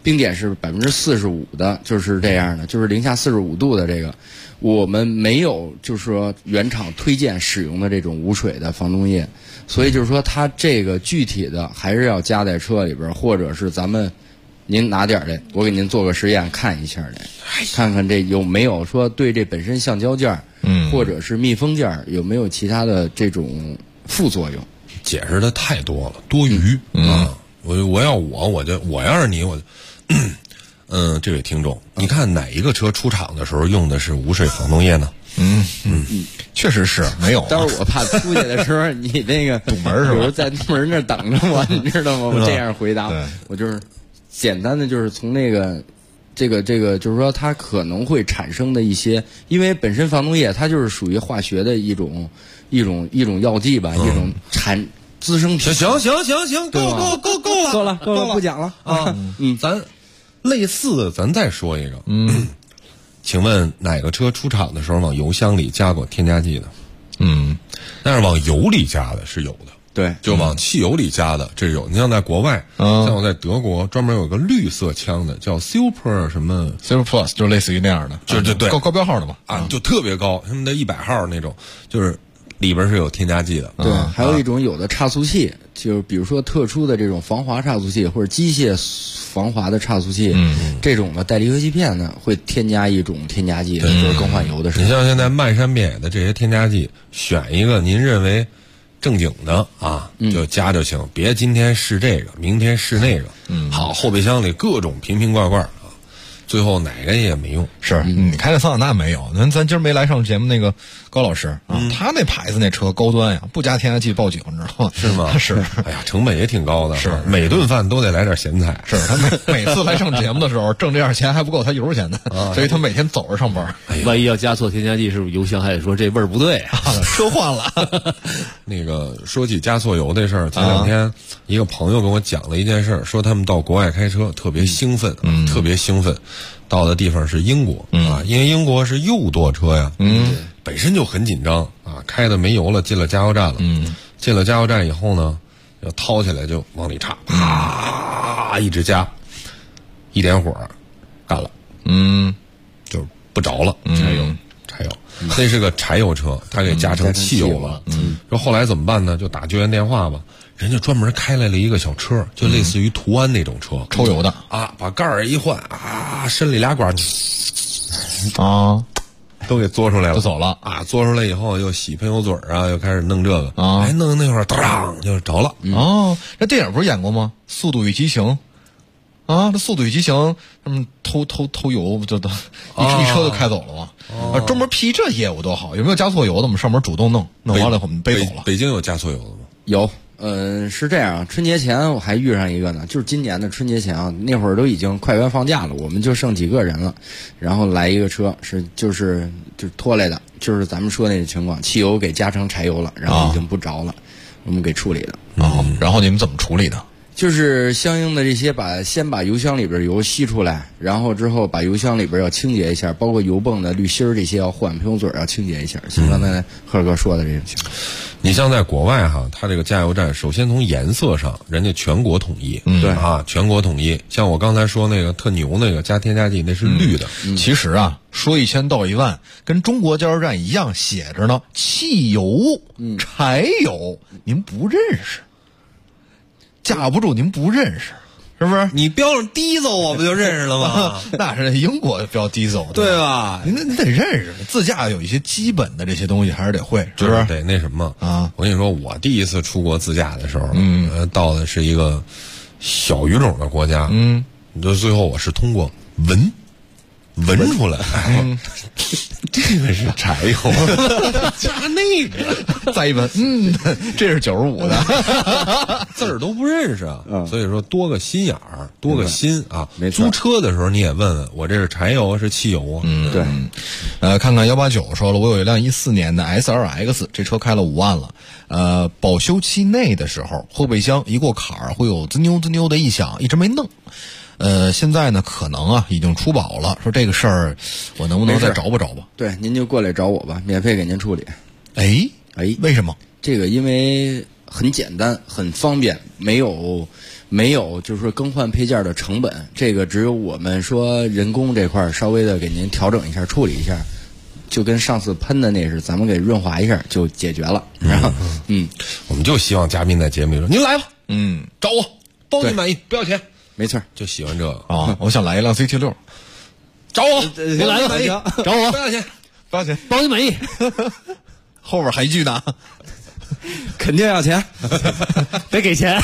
冰点是45%的，就是这样的，就是零下45度的这个，我们没有就是说原厂推荐使用的这种无水的防冻液，所以就是说它这个具体的还是要加在车里边，或者是您拿点来，我给您做个实验看一下来，看看这有没有说对这本身橡胶件或者是密封件有没有其他的这种副作用。 解释的太多了，多余啊！我要是你，这位听众，你看哪一个车出厂的时候用的是无水防冻液呢？ 确实是没有。 但是我怕出去的时候你那个堵门是吧？ 比如在门那等着我，你知道吗？我这样回答，我就是简单的就是从那个这个就是说它可能会产生的一些，因为本身防冻液它就是属于化学的一种药剂吧，一种滋生品。 行，够了， 不讲了啊。咱类似的咱再说一个。请问哪个车出厂的时候往油箱里加过添加剂的？但是往油里加的是有的。 对， 就往汽油里加的，这是有。你像在国外，像我在德国，专门有个绿色枪的，叫 Super 什么 Super Plus， 就类似于那样的， 就对高标号的嘛， 就特别高，他们的100号那种，就是里边是有添加剂的。 对，还有一种有的差速器，就比如说特殊的这种防滑差速器或者机械防滑的差速器，这种的带离合器片呢会添加一种添加剂，就是更换油的时候。 你像现在漫山遍野的这些添加剂，选一个您认为正经的啊，就加就行，别今天试这个，明天试那个。好，后备箱里各种瓶瓶罐罐啊，最后哪个也没用。 是，你开的桑塔纳没有？咱今儿没来上节目那个高老师啊，他那牌子那车高端呀，不加添加剂报警，你知道吗？ 是吗？ 是。 哎呀，成本也挺高的， 是每顿饭都得来点咸菜。 是他每次来上节目的时候挣这点钱还不够他油钱呢，所以他每天走着上班。 万一要加错添加剂，是不是油箱还得说这味儿不对啊？ 车换了。 那个说起加错油这事儿，前两天一个朋友跟我讲了一件事儿，说他们到国外开车特别兴奋，特别兴奋。到的地方是英国啊，因为英国是右舵车呀，本身就很紧张啊，开的没油了，进了加油站了，进了加油站以后呢，要掏起来就往里插，啪一直加，一点火干了，就不着了，柴油，那是个柴油车，他给加成汽油了，说后来怎么办呢？就打救援电话吧。人家专门开来了一个小车，就类似于途安那种车， 抽油的啊，把盖儿一换啊，伸里俩管都给嘬出来了， 就走了啊！嘬出来以后又洗喷油嘴啊，又开始弄这个啊，弄那会儿当就着了。 这电影不是演过吗？《速度与激情》啊，这《速度与激情》他们偷油，就都一车都开走了嘛。专门批这业务多好，有没有加错油的？我们上门主动弄完了我们背走了。 北京有加错油的吗？ 有。是这样，春节前我还遇上一个呢，就是今年的春节前啊，那会儿都已经快元放假了，我们就剩几个人了，然后来一个车就是拖来的，就是咱们说那个情况，汽油给加成柴油了，然后已经不着了，我们给处理的。 然后你们怎么处理的？ 就是相应的这些先把油箱里边油吸出来，然后之后把油箱里边要清洁一下，包括油泵的滤芯这些要换，喷油嘴要清洁一下。像刚才贺哥说的这种情况。 你像在国外哈，它这个加油站首先从颜色上，人家全国统一， 对啊，全国统一。像我刚才说那个特牛那个加添加剂，那是绿的。 其实啊，说1000道1万，跟中国加油站一样写着呢，汽油、柴油，您不认识。架不住您不认识，是不是？ 你标上diesel，我不就认识了吗？ 那是英国标diesel， 对吧？ 你得认识，自驾有一些基本的这些东西还是得会，是不是？ 得那什么啊！ 我跟你说，我第一次出国自驾的时候，到的是一个小语种的国家，就最后我是通过闻出来，这个是柴油，加那个， 再一闻，这是95的， 字儿都不认识啊。所以说多个心眼儿，多个心啊。租车的时候你也问问我这是柴油是汽油啊？ 对。 看看189说了，我有一辆14年的 SLX， 这车开了5万了。保修期内的时候，后备箱一过坎儿会有滋扭滋扭的异响，一直没弄。现在呢，可能啊已经出保了。说这个事儿，我能不能再找吧？ 对，您就过来找我吧，免费给您处理。 哎，为什么？ 这个因为很简单，很方便，没没有就是说更换配件的成本，这个只有我们说人工这块稍微的给您调整一下、处理一下，就跟上次喷的那是，咱们给润滑一下就解决了。然后， 我们就希望嘉宾在节目里说：“您来吧，找我，包你满意，不要钱。” 没错， 就喜欢这个啊！我想来一辆 CT6， 找我， 您来吧，找我， 不要钱， 不要钱， 包你满意。 后边还一句呢， 肯定要钱， 得给钱。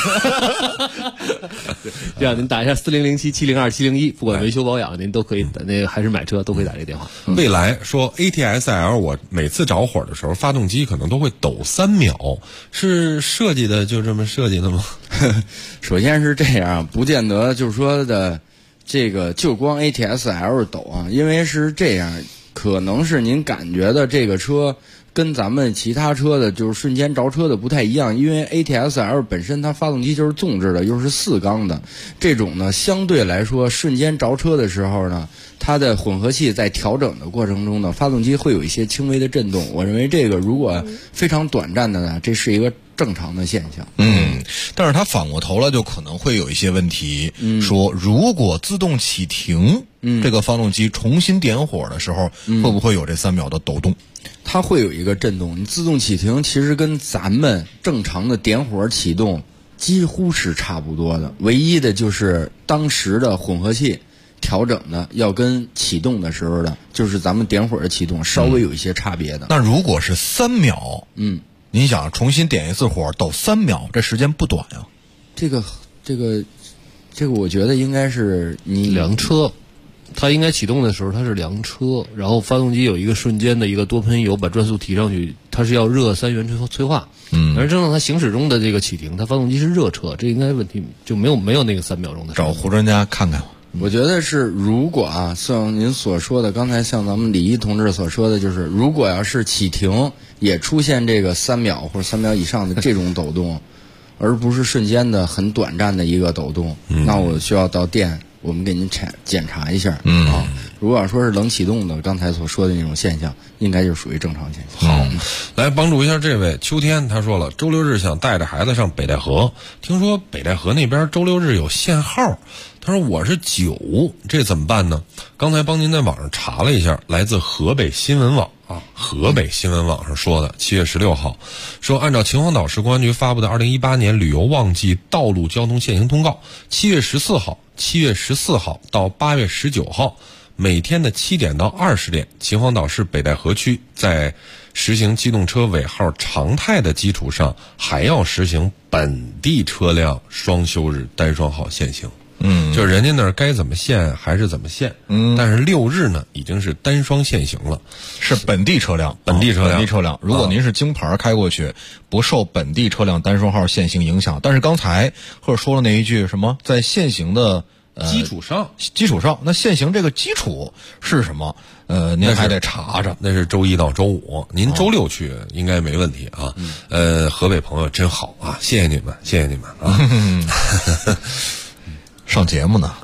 这样您打一下4007-702-701，不管维修保养，您都可以那个还是买车都可以打这个电话。 未来说 ATS-L， 我每次着火的时候，发动机可能都会抖3秒，是设计的就这么设计的吗？ 首先是这样，不见得就是说的这个就光 ATS-L 抖啊，因为是这样，可能是您感觉的这个车跟咱们其他车的就是瞬间着车的不太一样，因为 ATS-L 本身它发动机就是纵置的，又是4缸的，这种呢相对来说瞬间着车的时候呢，它的混合气在调整的过程中呢，发动机会有一些轻微的震动。我认为这个如果非常短暂的呢，这是一个正常的现象。 但是它反过头来就可能会有一些问题，说如果自动启停，这个发动机重新点火的时候，会不会有这3秒的抖动？ 它会有一个震动。你自动启停其实跟咱们正常的点火启动几乎是差不多的，唯一的就是当时的混合气调整的要跟启动的时候的，就是咱们点火的启动稍微有一些差别的。 那如果是3秒，您想重新点一次火抖3秒，这时间不短呀。 这个，我觉得应该是你凉车。它应该启动的时候它是凉车，然后发动机有一个瞬间的一个多喷油把转速提上去，它是要热3元催化。而真正它行驶中的这个启停，它发动机是热车，这应该问题就没有那个3秒钟的。 找胡专家看看。 我觉得是，如果啊，像您所说的，刚才像咱们李一同志所说的，就是如果要是启停也出现这个3秒或者3秒以上的这种抖动，而不是瞬间的很短暂的一个抖动，那我需要到店。我们给您检查一下，如果要说是冷启动的，刚才所说的那种现象，应该就属于正常现象。 好，来帮助一下这位秋天，他说了，周六日想带着孩子上北戴河，听说北戴河那边周六日有限号，他说我是9，这怎么办呢？刚才帮您在网上查了一下，来自河北新闻网啊，河北新闻网上说的，7月16号，说按照秦皇岛市公安局发布的2018年旅游旺季道路交通限行通告，7月14号到8月19号，每天的7点到20点，秦皇岛市北戴河区在实行机动车尾号常态的基础上，还要实行本地车辆双休日单双号限行。就是人家那儿该怎么限还是怎么限，但是6日呢已经是单双限行了， 是本地车辆。如果您是京牌开过去，不受本地车辆单双号限行影响。但是刚才或者说了那一句什么，在限行的基础上，那限行这个基础是什么？您还得查着。 那是周1到周5，您周6去应该没问题啊。河北朋友真好啊，谢谢你们啊。 上节目呢，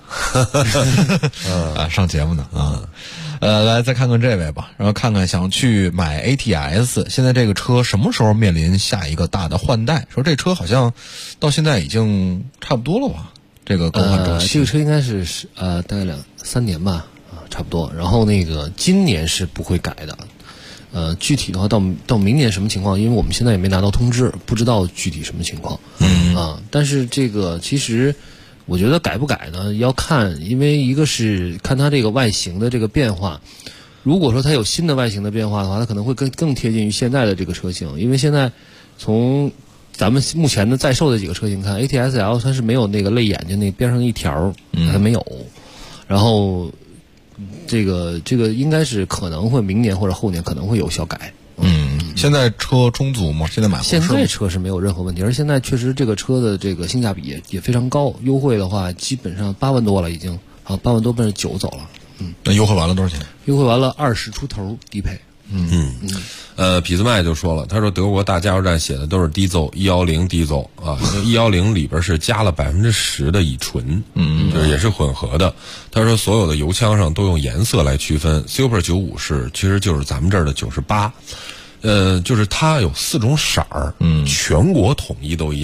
上节目呢啊！来再看看这位吧，然后看看想去买 ATS， 现在这个车什么时候面临下一个大的换代？说这车好像到现在已经差不多了吧？这个更换周期， 这个车应该是大概2-3年吧，差不多。然后那个今年是不会改的，具体的话到明年什么情况？因为我们现在也没拿到通知，不知道具体什么情况。但是这个其实。我觉得改不改呢，要看，因为一个是看它这个外形的这个变化。如果说它有新的外形的变化的话，它可能会更贴近于现在的这个车型。因为现在从咱们目前的在售的几个车型看 ，ATS-L 它是没有那个泪眼睛那边上一条，它没有。然后这个应该是可能会明年或者后年可能会有小改。 现在车充足吗？现在买现在车是没有任何问题，而现在确实这个车的这个性价比也非常高，优惠的话基本上8万多了已经，8万多奔着9走了。 那优惠完了多少钱？ 优惠完了20出头低配。 痞子麦就说了，他说德国大加油站写的都是diesel 110 diesel 啊，110里边是加了10%的乙醇，就是也是混合的。他说所有的油枪上都用颜色来区分 ，Super 95是其实就是咱们这儿的98，就是它有4种色儿，全国统一都一样。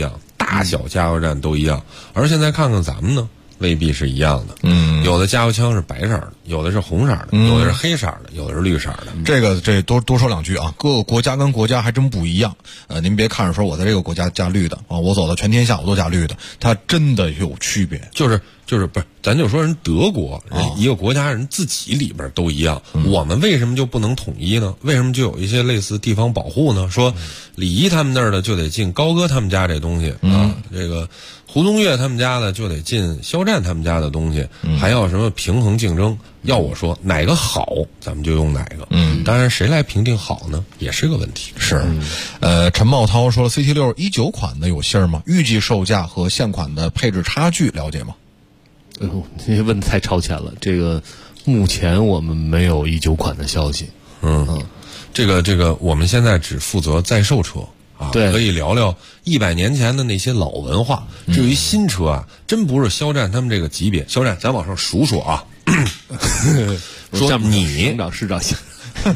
大小加油站都一样。而现在看看咱们呢，未必是一样的。有的加油枪是白色的，有的是红色的，有的是黑色的，有的是绿色的。 这多说两句啊，各个国家跟国家还真不一样。您别看着说我在这个国家加绿的啊，我走到全天下我都加绿的，它真的有区别。 就是不是，咱就说人德国，一个国家人自己里边都一样，我们为什么就不能统一呢？为什么就有一些类似地方保护呢？说李仪他们那儿的就得进高哥他们家这东西啊，这个胡宗岳他们家的就得进肖战他们家的东西，还要什么平衡竞争？要我说哪个好，咱们就用哪个。当然谁来评定好呢，也是个问题。 是，陈茂涛说了 CT6 19款的有信儿吗？预计售价和现款的配置差距了解吗？ 这问的太超前了，这个目前我们没有19款的消息。 这个我们现在只负责在售车啊， 对， 可以聊聊100年前的那些老文化。至于新车啊，真不是肖战他们这个级别。肖战，咱往上数数啊。说你市长行，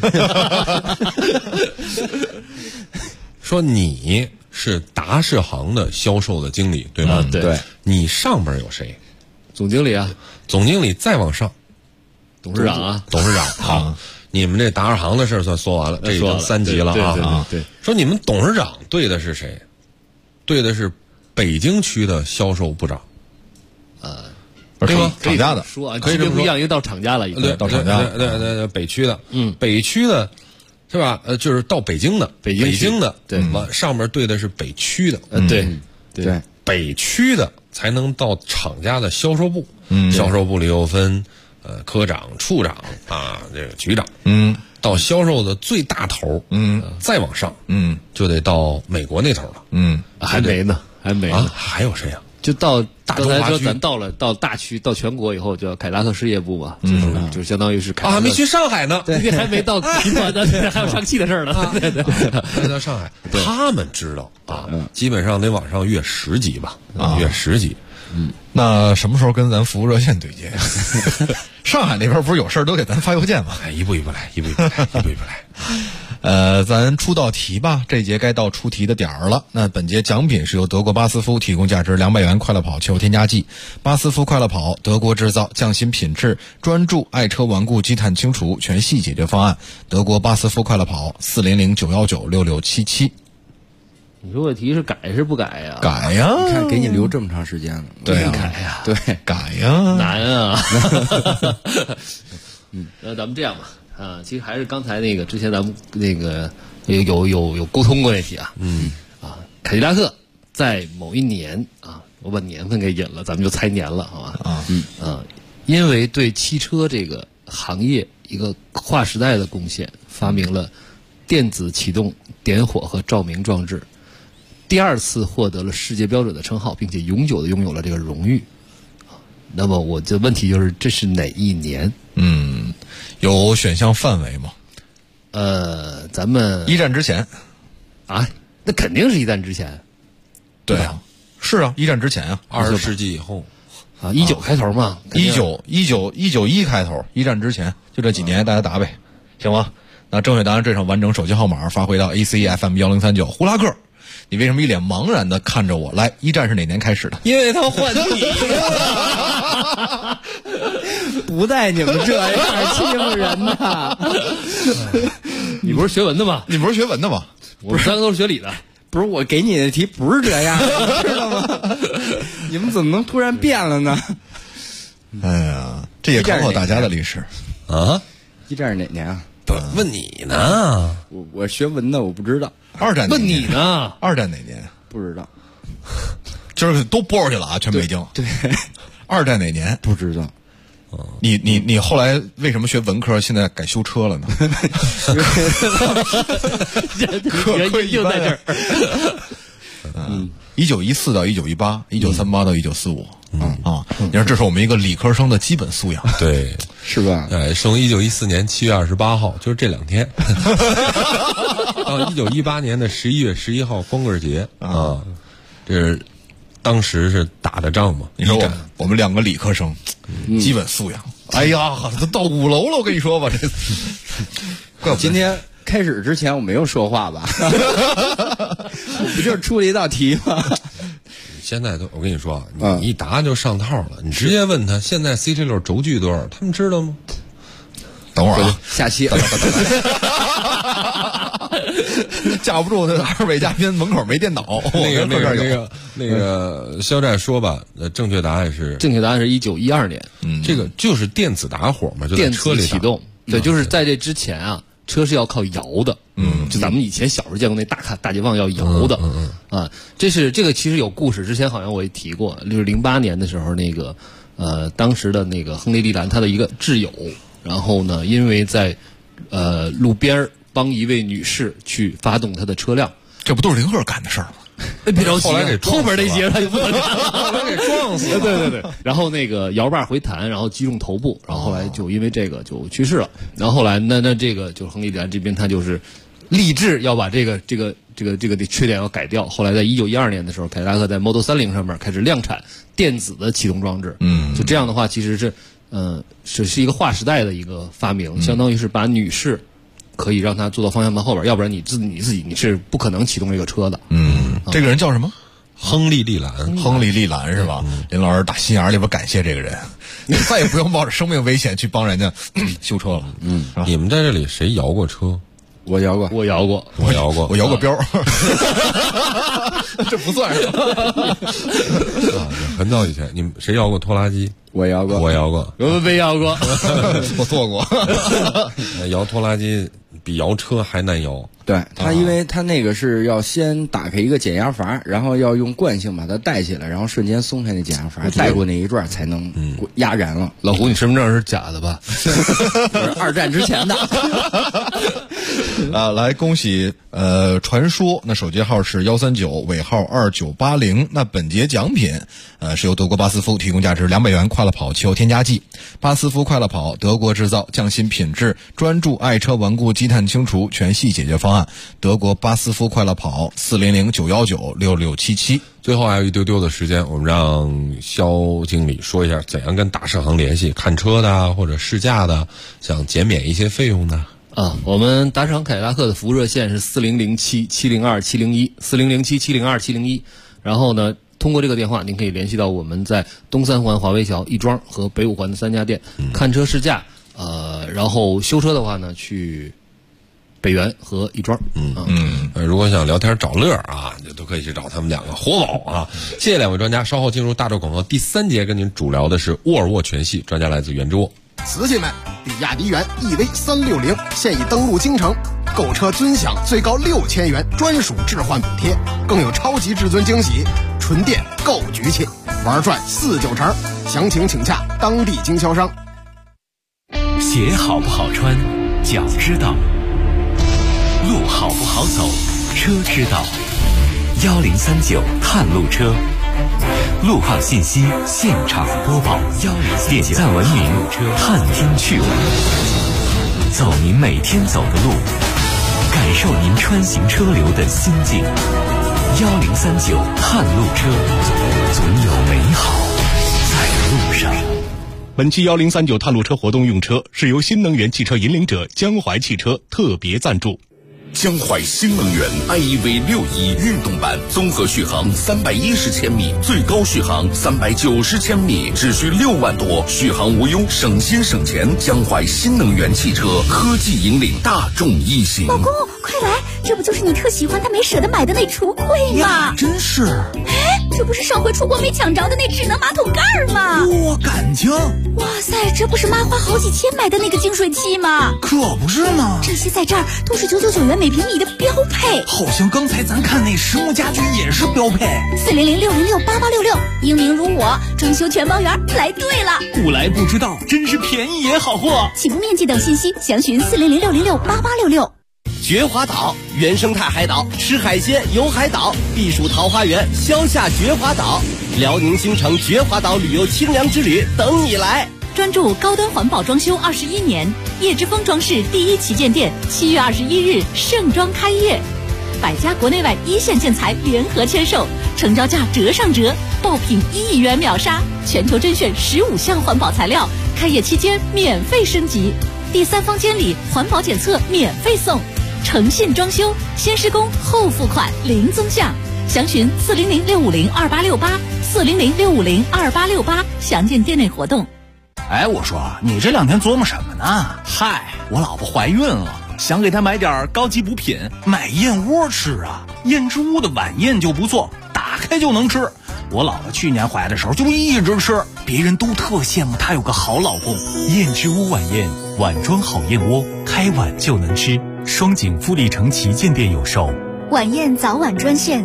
说你是达世行的销售的经理，对吧？ 对， 你上边有谁？ 总经理啊， 总经理再往上， 董事长啊， 董事长。好，你们这达世行的事算说完了，这已经3级了啊。 对， 说你们董事长对的是谁？对的是北京区的销售部长。 对吗？厂家的说啊， 可以这么说， 不一样，因为到厂家了， 对， 到厂家了， 对，北区的，北区的，是吧？就是到北京的，北京的， 对， 往上面对的是北区的， 对， 北区的才能到厂家的销售部，销售部里又分科长、处长啊，这个局长，到销售的最大头，再往上，就得到美国那头了， 还没呢， 还有谁呀？ 就到大中华区， 咱到大区到全国以后，就凯迪拉克事业部嘛，就是相当于是还没去上海呢， 对，还没到集团呢，还有上汽的事儿呢，对， 还到上海，他们知道啊，基本上得往上越10级吧，越10级。 那什么时候跟咱服务热线对接？上海那边不是有事儿都给咱发邮件吗？ 一步一步来，一步一步来。 咱出道题吧，这节该到出题的点儿了。那本节奖品是由德国巴斯夫提供价值200元快乐跑汽油添加剂。巴斯夫快乐跑，德国制造，匠心品质，专注爱车顽固积碳清除全系解决方案。德国巴斯夫快乐跑，400-919-6677。 你说我题是改是不改呀？ 改呀！你看给你留这么长时间了， 对呀， 改呀， 对，改呀， 难啊。那咱们这样吧。其实还是刚才那个之前咱们那个有沟通过那题啊，凯迪拉克在某一年啊，我把年份给引了，咱们就猜年了，好吧？因为对汽车这个行业一个划时代的贡献，发明了电子启动点火和照明装置，第2次获得了世界标准的称号，并且永久的拥有了这个荣誉。那么我的问题就是，这是哪一年？ 有选项范围吗？ 咱们一战之前啊，那肯定是一战之前。 对啊，是啊，一战之前啊 ，20世纪以后啊，19开头嘛 ，191开头，一战之前，就这几年大家答呗，行吗？那正确答案这场完整手机号码发回到 ACFM1039呼啦个。你为什么一脸茫然的看着我？来，一战是哪年开始的？ 因为他换你了，不带你们这样欺负人的。 你不是学文的吗？ 我们3个都是学理的。 不是，我给你的题不是这样，知道吗？你们怎么能突然变了呢？ 哎呀，这也考考大家的历史啊！一战是哪年啊？ 问你呢？ 我学文的，我不知道。 二战问你呢？ 二战哪年？ 不知道。 今儿都播出去了啊，全北京。 对。 二战哪年？ 不知道。 你后来为什么学文科，现在改修车了呢？ 可贵就在这儿。 1914到1918，1938到1945。你说这是我们一个理科生的基本素养， 对， 是吧？ 生2014年7月28号，就是这2天。到1918年的11月11号，光棍节啊，这是当时是打的仗嘛？ 你说我们2个理科生，基本素养。哎呀，都到5楼了，我跟你说吧，这今天开始之前我没有说话吧？不就是出了一道题吗？ 现在都我跟你说，你一答就上套了。你直接问他现在 CT6 轴距多少，他们知道吗？ 等会儿啊， 下期架不住那2位嘉宾门口没电脑。 那个肖战说吧，正确答案是 1912年。 这个就是电子打火嘛，就在车里启动。对，就是在这之前啊，车是要靠摇的。就咱们以前小时候见过那大解放要摇的。这个其实有故事，之前好像我也提过，就是08年的时候，那个当时的那个亨利·利兰他的一个挚友，然后呢，因为在路边帮一位女士去发动她的车辆， 这不都是林鹤干的事儿吗？ 别着急， 后来给后边那节他就不能后来给撞死了。 对。然后那个摇把回弹，然后击中头部，然后后来就因为这个就去世了。然后后来那这个就是亨利·利兰这边他就是立志要把这个的缺点要改掉。后来在1912年的时候，凯迪拉克在 Model 30上面开始量产电子的启动装置。就这样的话，其实是一个划时代的一个发明，相当于是把女士可以让她坐到方向盘后边，要不然你自己你是不可能启动这个车的。 这个人叫什么？ 亨利·利兰。 亨利·利兰是吧？林老师打心眼里边感谢这个人，你再也不用冒着生命危险去帮人家修车了。 你们在这里谁摇过车？ 我摇过， 我摇过， 我摇过标，这不算是吧？ 很早以前，你们谁摇过拖拉机？ 我摇过， 我摇过， 我没摇过， 我坐过。 摇拖拉机比摇车还难摇。 对它，因为它那个是要先打开一个减压阀，然后要用惯性把它带起来，然后瞬间松开那减压阀，带过那一转才能压燃了。 老胡，你身份证是假的吧？ 二战之前的。 来恭喜传说，那手机号是139尾号2980。那本节奖品是由德国巴斯夫提供价值200元快乐跑汽油添加剂。巴斯夫快乐跑，德国制造，匠心品质，专注爱车顽固积碳清除全系解决方案。德国巴斯夫快乐跑，400-919-6677。 最后还有一丢丢的时间，我们让肖经理说一下怎样跟大适行联系，看车的或者试驾的，想减免一些费用的。 我们大适行凯迪拉克的服务热线是4007-702-701，4007-702-701。然后呢，通过这个电话，您可以联系到我们在东三环华威桥亦庄和北五环的3家店，看车试驾，然后修车的话呢，去北园和亦庄。 如果想聊天找乐啊，就都可以去找他们两个活宝啊。谢谢两位专家，稍后进入大洲广告第3节，跟您主聊的是沃尔沃全系，专家来自圆之沃。 瓷器们，比亚迪元 EV360现已登陆京城，购车尊享最高6000元专属置换补贴，更有超级至尊惊喜，纯电购局气，玩转4-9成。详情请洽当地经销商。 鞋好不好穿，脚知道；路好不好走，车知道。1039探路车，路况信息现场播报，点赞文明，探听趣闻，走您每天走的路，感受您穿行车流的心境。1039探路车，总有美好在路上。 本期1039探路车活动用车是由新能源汽车引领者江淮汽车特别赞助。 江淮新能源 iEV61运动版，综合续航310千米，最高续航390千米，只需6万多，续航无忧，省心省钱。江淮新能源汽车科技引领大众一行。 老公，快来，这不就是你特喜欢但没舍得买的那橱柜吗？ 真是。 哎，这不是上回出国没抢着的那智能马桶盖吗？ 哇，感情！ 哇塞，这不是妈花好几千买的那个净水器吗？ 可不是嘛， 这些在这儿都是999元每平米的标配。 好像刚才咱看那实木家具也是标配。 400-606-8866，英明如我，装修全包圆，来对了。 不来不知道，真是便宜也好货。 起步面积等信息详询400-606-8866。 绝华岛原生态海岛，吃海鲜游海岛，避暑桃花源，消夏绝华岛，辽宁新城绝华岛旅游清凉之旅等你来。 专注高端环保装修21年，叶之峰装饰第1旗舰店7月21日盛装开业，百家国内外1线建材联合签售，成交价折上折，爆品1亿元秒杀，全球甄选15项环保材料，开业期间免费升级，第3方监理环保检测免费送，诚信装修，先施工后付款零增项。 详询400-650-2868，400-650-2868，详见店内活动。 哎，我说你这2天琢磨什么呢？嗨，我老婆怀孕了，想给她买点高级补品，买燕窝吃啊。燕之屋的晚宴就不错，打开就能吃。我老婆去年怀的时候就一直吃，别人都特羡慕她有个好老公。 燕之屋晚宴，碗装好燕窝，开碗就能吃。双井富力城旗舰店有售。 晚宴早晚专线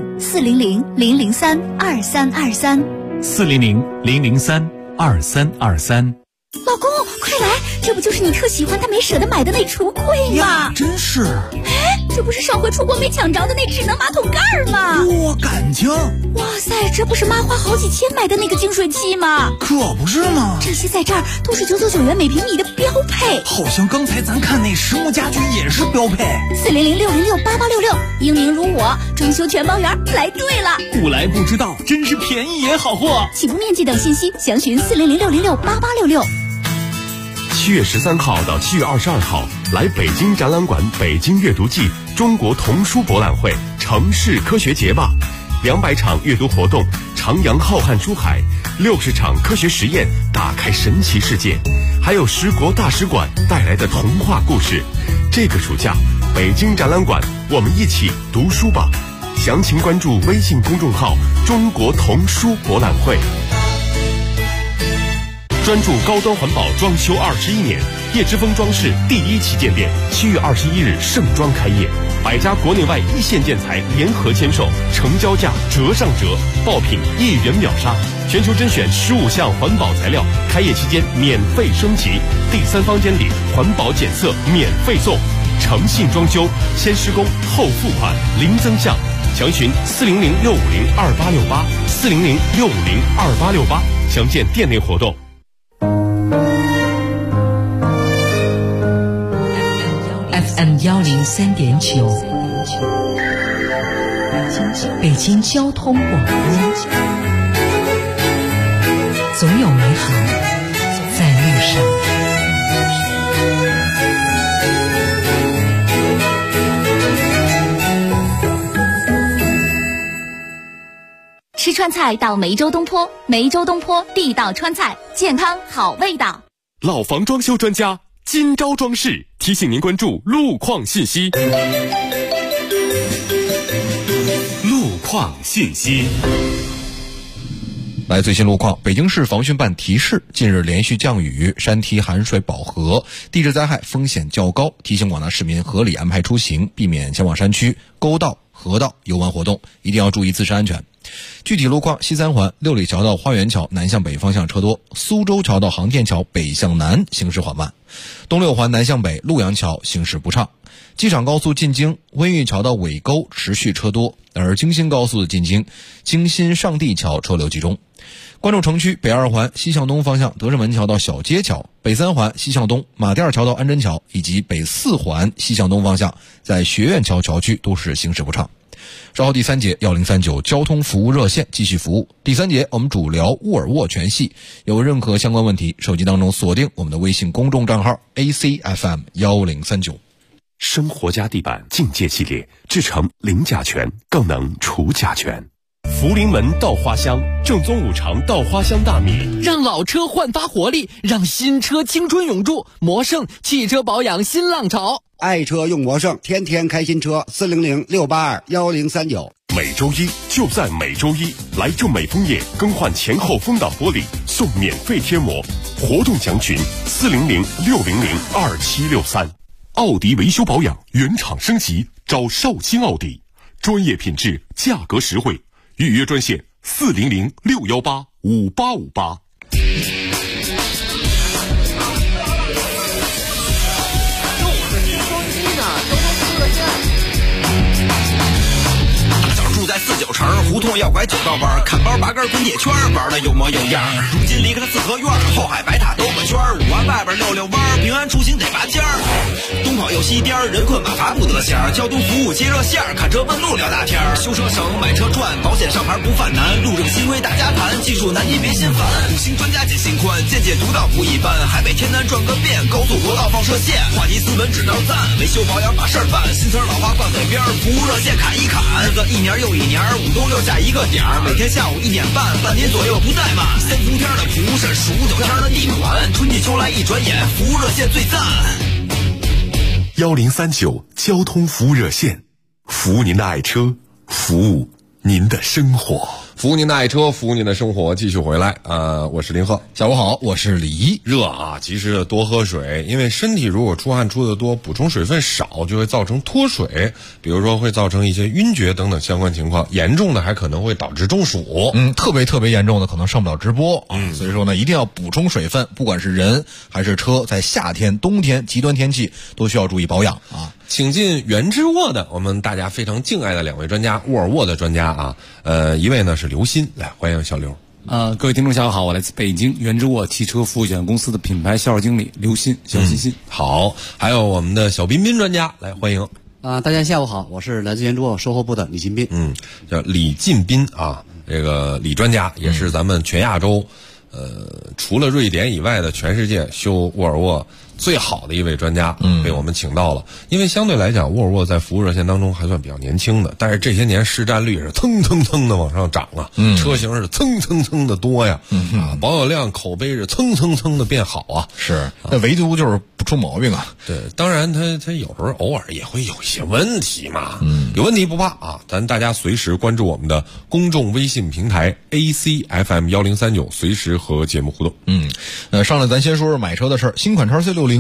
400-003-2323，400-003-2323。 老公，快来，这不就是你特喜欢但没舍得买的那橱柜吗？ 真是。 哎，这不是上回出国没抢着的那智能马桶盖吗？ 哇，感情！ 哇塞，这不是妈花好几千买的那个净水器吗？ 可不是嘛， 这些在这儿都是999元每平米的标配。 好像刚才咱看那实木家居也是标配。 400-606-8866，英明如我，装修全包圆，来对了。 不来不知道，真是便宜也好货。 起步面积等信息详询400-606-8866。 7月13号到7月22号，来北京展览馆北京阅读季中国童书博览会城市科学节吧，200场阅读活动，徜徉浩瀚书海，60场科学实验，打开神奇世界，还有10国大使馆带来的童话故事。这个暑假，北京展览馆，我们一起读书吧。详情关注微信公众号“中国童书博览会”。专注高端环保装修21年，叶之峰装饰第1旗舰店7月21日盛装开业，100家国内外一线建材联合签售，成交价折上折，爆品1元秒杀，全球甄选15项环保材料，开业期间免费升级，第3方监理，环保检测免费送，诚信装修，先施工后付款，零增项。详询400-650-2868，400-650-2868，详见店内活动。 FM 103.9，北京交通广播，总有美好在路上。 吃川菜到梅州东坡，梅州东坡地道川菜，健康好味道。 老房装修专家金招装饰提醒您关注路况信息。路况信息。 来最新路况，北京市防汛办提示，近日连续降雨，山体含水饱和，地质灾害风险较高，提醒广大市民合理安排出行，避免前往山区、沟道、河道游玩活动，一定要注意自身安全。具体路况，西三环六里桥到花园桥南向北方向车多，苏州桥到航天桥北向南行驶缓慢，东六环南向北陆阳桥行驶不畅，机场高速进京温榆桥到尾沟持续车多，而京新高速的进京京新上地桥车流集中。关注城区北二环西向东方向德胜门桥到小街桥，北三环西向东马甸桥到安贞桥，以及北四环西向东方向在学院桥桥区都是行驶不畅。稍后第3节1039交通服务热线继续服务。第3节我们主聊沃尔沃全系，有任何相关问题，手机当中锁定我们的微信公众账号 ACFM1039。 生活家地板境界系列，制成零甲醛，更能除甲醛。福临门稻花香，正宗5常稻花香大米， 让老车焕发活力，让新车青春永驻。魔盛汽车保养新浪潮， 爱车用魔盛，天天开新车，400-682-1039。 每周一就在每周一，来就美丰业更换前后风挡玻璃送免费贴膜，活动详询400-600-2763。奥迪维修保养原厂升级，找绍兴奥迪，专业品质，价格实惠。预约专线400-618-5858。 住在49城胡同要拐9道弯，看包拔根滚铁圈，玩的有模有样。如今离开了四合院，后海白塔兜个圈，5环外边溜溜弯，平安出行得拔尖儿。东跑有西颠儿，人困马乏不得闲儿。交通服务接热线儿，看车问路聊大天儿。修车省，买车赚，保险上牌不犯难。路政新规大家谈，技术难题别心烦。五星专家解心宽，见解独到不一般。海北天南转个遍，高速国道放射线。话题斯文只道赞，维修保养把事儿办。新词老话挂嘴边，服务热线砍一砍。日子一年又一年，五冬六夏一个点儿。每天下午1点半，半年左右不怠慢。三伏天的服务是数9天的地暖，春季秋来一转眼，服务热线最赞。 1039交通服务热线，服务您的爱车，服务您的生活。 服务您的爱车，服务您的生活，继续回来我是林鹤。 下午好，我是李一。 热啊，及时多喝水，因为身体如果出汗出的多，补充水分少，就会造成脱水，比如说会造成一些晕厥等等相关情况，严重的还可能会导致中暑。 特别严重的可能上不了直播所以说呢，一定要补充水分，不管是人还是车，在夏天、冬天极端天气都需要注意保养啊。 请进原之沃的我们大家非常敬爱的2位专家，沃尔沃的专家一位呢是刘鑫，来欢迎小刘。 各位听众下午好，我来自北京原之沃汽车服务有限公司的品牌销售经理刘鑫，小鑫。 好，还有我们的小彬彬专家，来欢迎。 大家下午好，我是来自原之沃售后部的李进斌。 叫李进斌啊，这个李专家也是咱们全亚洲除了瑞典以外的全世界修沃尔沃最好的一位专家被我们请到了。因为相对来讲，沃尔沃在服务热线当中还算比较年轻的，但是这些年市占率是蹭蹭蹭的往上涨啊，车型是蹭蹭蹭的多呀，保有量口碑是蹭蹭蹭的变好啊。 是，那唯独就是不出毛病啊。 对，当然它有时候偶尔也会有一些问题嘛。有问题不怕啊，咱大家随时关注我们的公众微信平台 ACFM 1039，随时和节目互动。 上来咱先说说买车的事儿。新款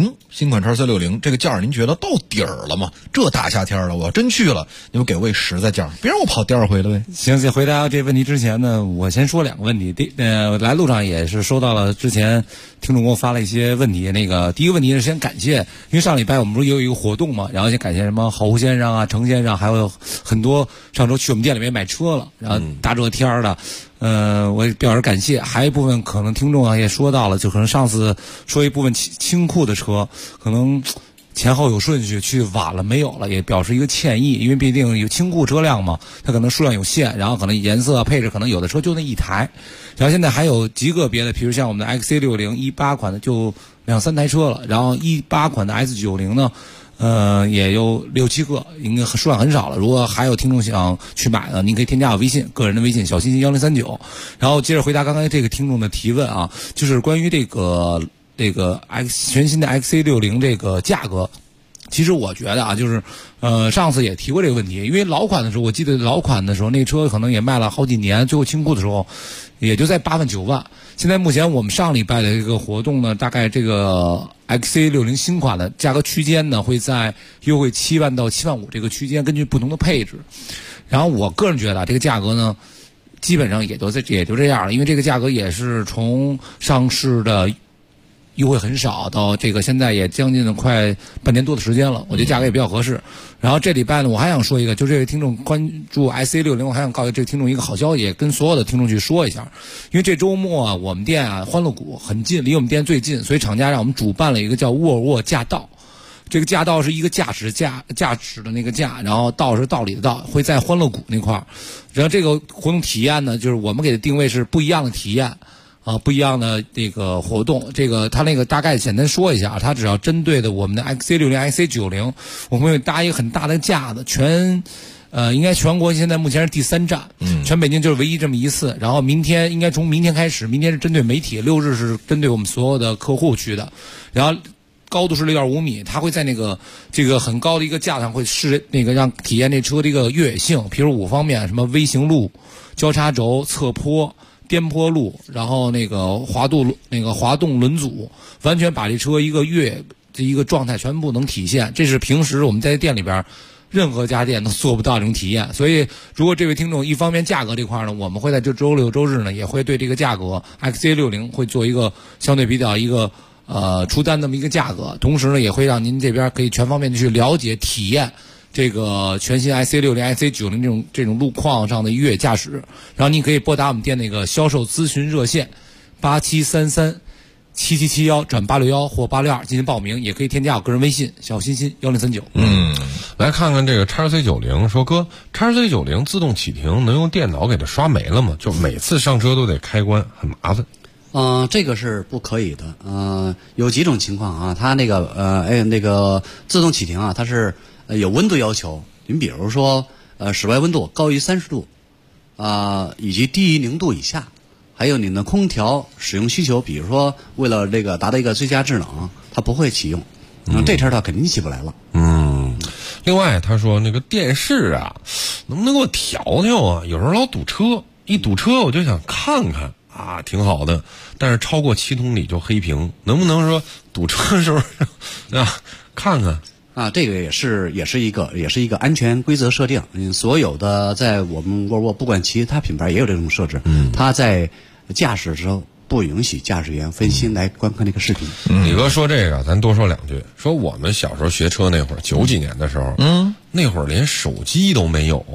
C60，这个价您觉得到底儿了吗？这大夏天的，我要真去了，你们给我一实在价，别让我跑第二回了呗。 行，在回答这问题之前呢，我先说2个问题。来路上也是收到了之前听众给我发了一些问题。第一个问题是先感谢，因为上礼拜我们不是也有一个活动嘛，然后先感谢什么侯先生啊、程先生，还有很多上周去我们店里面买车了，然后大热天的。我也表示感谢。还有一部分可能听众也说到了，就可能上次说一部分清库的车，可能前后有顺序去晚了没有了，也表示一个歉意，因为毕竟有清库车辆嘛，它可能数量有限，然后可能颜色配置可能有的车就那一台，然后现在还有极个别的，比如像我们的 XC60 18款的就2、3台车了，然后18款的 S90 呢也有6、7个，应该数量很少了。如果还有听众想去买呢，您可以添加我微信，个人的微信小鑫1039。然后接着回答刚才这个听众的提问啊，就是关于这个全新的 XC60 这个价格。其实我觉得啊，就是上次也提过这个问题，因为老款的时候，我记得老款的时候那车可能也卖了好几年，最后清库的时候也就在8万9万。现在目前我们上礼拜的这个活动呢，大概这个 XC60 新款的价格区间呢会在优惠7万到7万5这个区间，根据不同的配置。然后我个人觉得这个价格呢基本上也就这样了，因为这个价格也是从上市的优惠很少到这个现在也将近快半年多的时间了，我觉得价格也比较合适。然后这礼拜呢，我还想说一个，就这位听众关注 XC60， 我还想告诉这个听众一个好消息，也跟所有的听众去说一下。因为这周末啊，我们店啊欢乐谷很近，离我们店最近，所以厂家让我们主办了一个叫沃尔沃驾到。这个驾到是一个驾驶的那个驾，然后道是道理的道，会在欢乐谷那块儿。然后这个活动体验呢，就是我们给的定位是不一样的体验。不一样的这个活动，这个它那个大概简单说一下，它只要针对的我们的 XC60、XC90， 我们会搭一个很大的架子，应该全国现在目前是第3站，全北京就是唯一这么一次。然后应该从明天开始，明天是针对媒体，6日是针对我们所有的客户去的。然后高度是6.5米，它会在这个很高的一个架上会让体验这车的一个越野性，比如5方面，什么微型路、交叉轴、侧坡、颠簸路，然后滑动轮组，完全把这车一个状态全部能体现。这是平时我们在店里边任何家电都做不到这种体验。所以如果这位听众一方面价格这块呢，我们会在这周6、周日呢也会对这个价格 XC60 会做一个相对比较一个出单那么一个价格，同时呢也会让您这边可以全方面的去了解体验这个全新 XC60、XC90 这种路况上的越野驾驶。然后你可以拨打我们店那个销售咨询热线8733 7771+861或862进行报名，也可以添加我个人微信小欣欣1039。 来看看这个 XC90， 说哥 ，XC90 自动启停能用电脑给它刷没了吗？就每次上车都得开关，很麻烦。 这个是不可以的。有几种情况啊，它那个自动启停啊，它是有温度要求。你比如说室外温度高于30度，以及低于0度以下，还有你的空调使用需求，比如说为了这个达到一个最佳制冷，它不会启用。这车它肯定起不来了。 另外他说那个电视啊，能不能给我调调啊？有时候老堵车，一堵车我就想看看啊，挺好的，但是超过7公里就黑屏，能不能说堵车的时候看看？ 这个也是一个安全规则设定。所有的在我们沃尔沃不管其他品牌也有这种设置。它在驾驶的时候不允许驾驶员分心来观看这个视频。 李哥说这个，咱多说2句。说我们小时候学车那会儿，90几年的时候，那会儿连手机都没有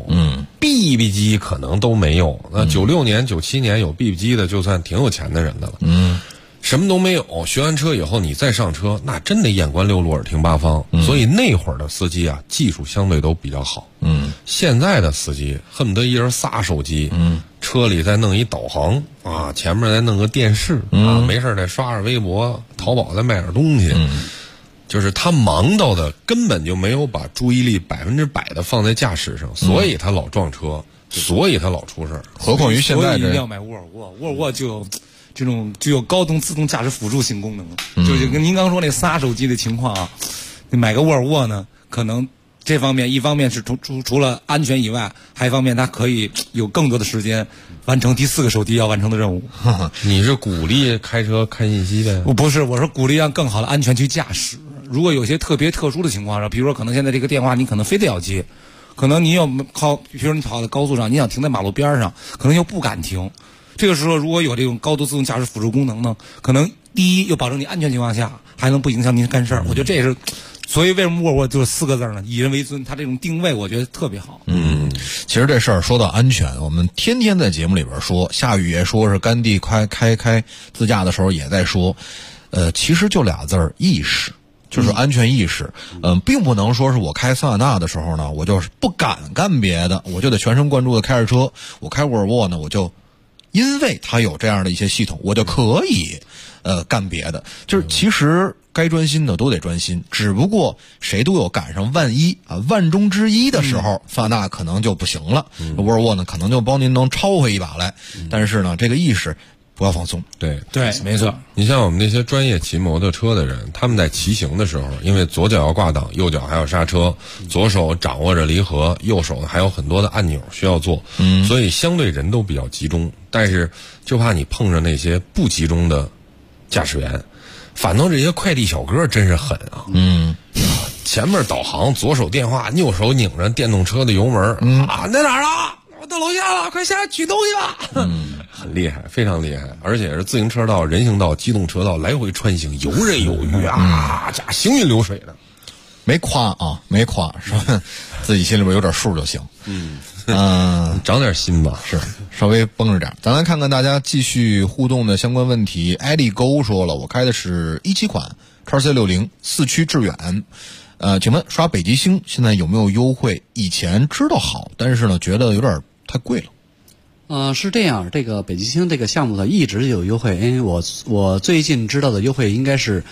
，BB 机可能都没有。那96年、97年有 BB 机的，就算挺有钱的人的了。什么都没有，学完车以后你再上车，那真得眼观六路，耳听八方。所以那会儿的司机啊，技术相对都比较好。现在的司机恨不得一人仨手机，车里再弄一导航啊，前面再弄个电视啊，没事再刷着微博、淘宝再卖点东西。就是他忙到的根本就没有把注意力100%的放在驾驶上，所以他老撞车，所以他老出事儿。 何况于现在所以一定要买沃尔沃，沃尔沃就有这种具有高通自动驾驶辅助性功能。就是跟您刚说那仨手机的情况啊，你买个沃尔沃呢，可能这方面一方面是除了安全以外，还一方面它可以有更多的时间完成第4个手机要完成的任务。 你是鼓励开车看信息呗？ 不是，我是鼓励让更好的安全去驾驶。如果有些特别特殊的情况上，比如说可能现在这个电话你可能非得要接，可能你要靠，比如说你跑到高速上，你想停在马路边上，可能又不敢停。这个时候如果有这种高度自动驾驶辅助功能呢，可能第一又保证你安全情况下，还能不影响您干事儿。我觉得这也是，所以为什么沃尔沃就是4个字呢？以人为尊，它这种定位我觉得特别好。 其实这事儿说到安全，我们天天在节目里边说，下雨也说，是甘地开自驾的时候也在说，其实就俩字儿，意识。就是安全意识，并不能说是我开桑塔纳的时候呢，我就是不敢干别的，我就得全神贯注的开着车。我开沃尔沃呢，我就因为它有这样的一些系统，我就可以干别的。就是其实该专心的都得专心，只不过谁都有赶上万中之一的时候，桑塔纳可能就不行了，沃尔沃呢可能就帮您能超回一把来。但是呢，这个意识不要放松。 对， 没错。 你像我们那些专业骑摩托车的人，他们在骑行的时候，因为左脚要挂档，右脚还要刹车，左手掌握着离合，右手还有很多的按钮需要做，所以相对人都比较集中。但是就怕你碰着那些不集中的驾驶员，反倒这些快递小哥真是狠啊！前面导航，左手电话，右手拧着电动车的油门，在哪儿啊？我到楼下了，快下来取东西吧！很厉害，非常厉害，而且是自行车道、人行道、机动车道来回穿行，游刃有余啊，这行云流水的。 没夸，说自己心里边有点数就行。 长点心吧， 是稍微绷着点。咱来看看大家继续互动的相关问题。艾利沟说了，我开的是17款 XC60 4驱致远。请问刷北极星现在有没有优惠？以前知道好，但是呢，觉得有点太贵了。 是这样，这个北极星这个项目呢一直有优惠，因为我最近知道的优惠应该是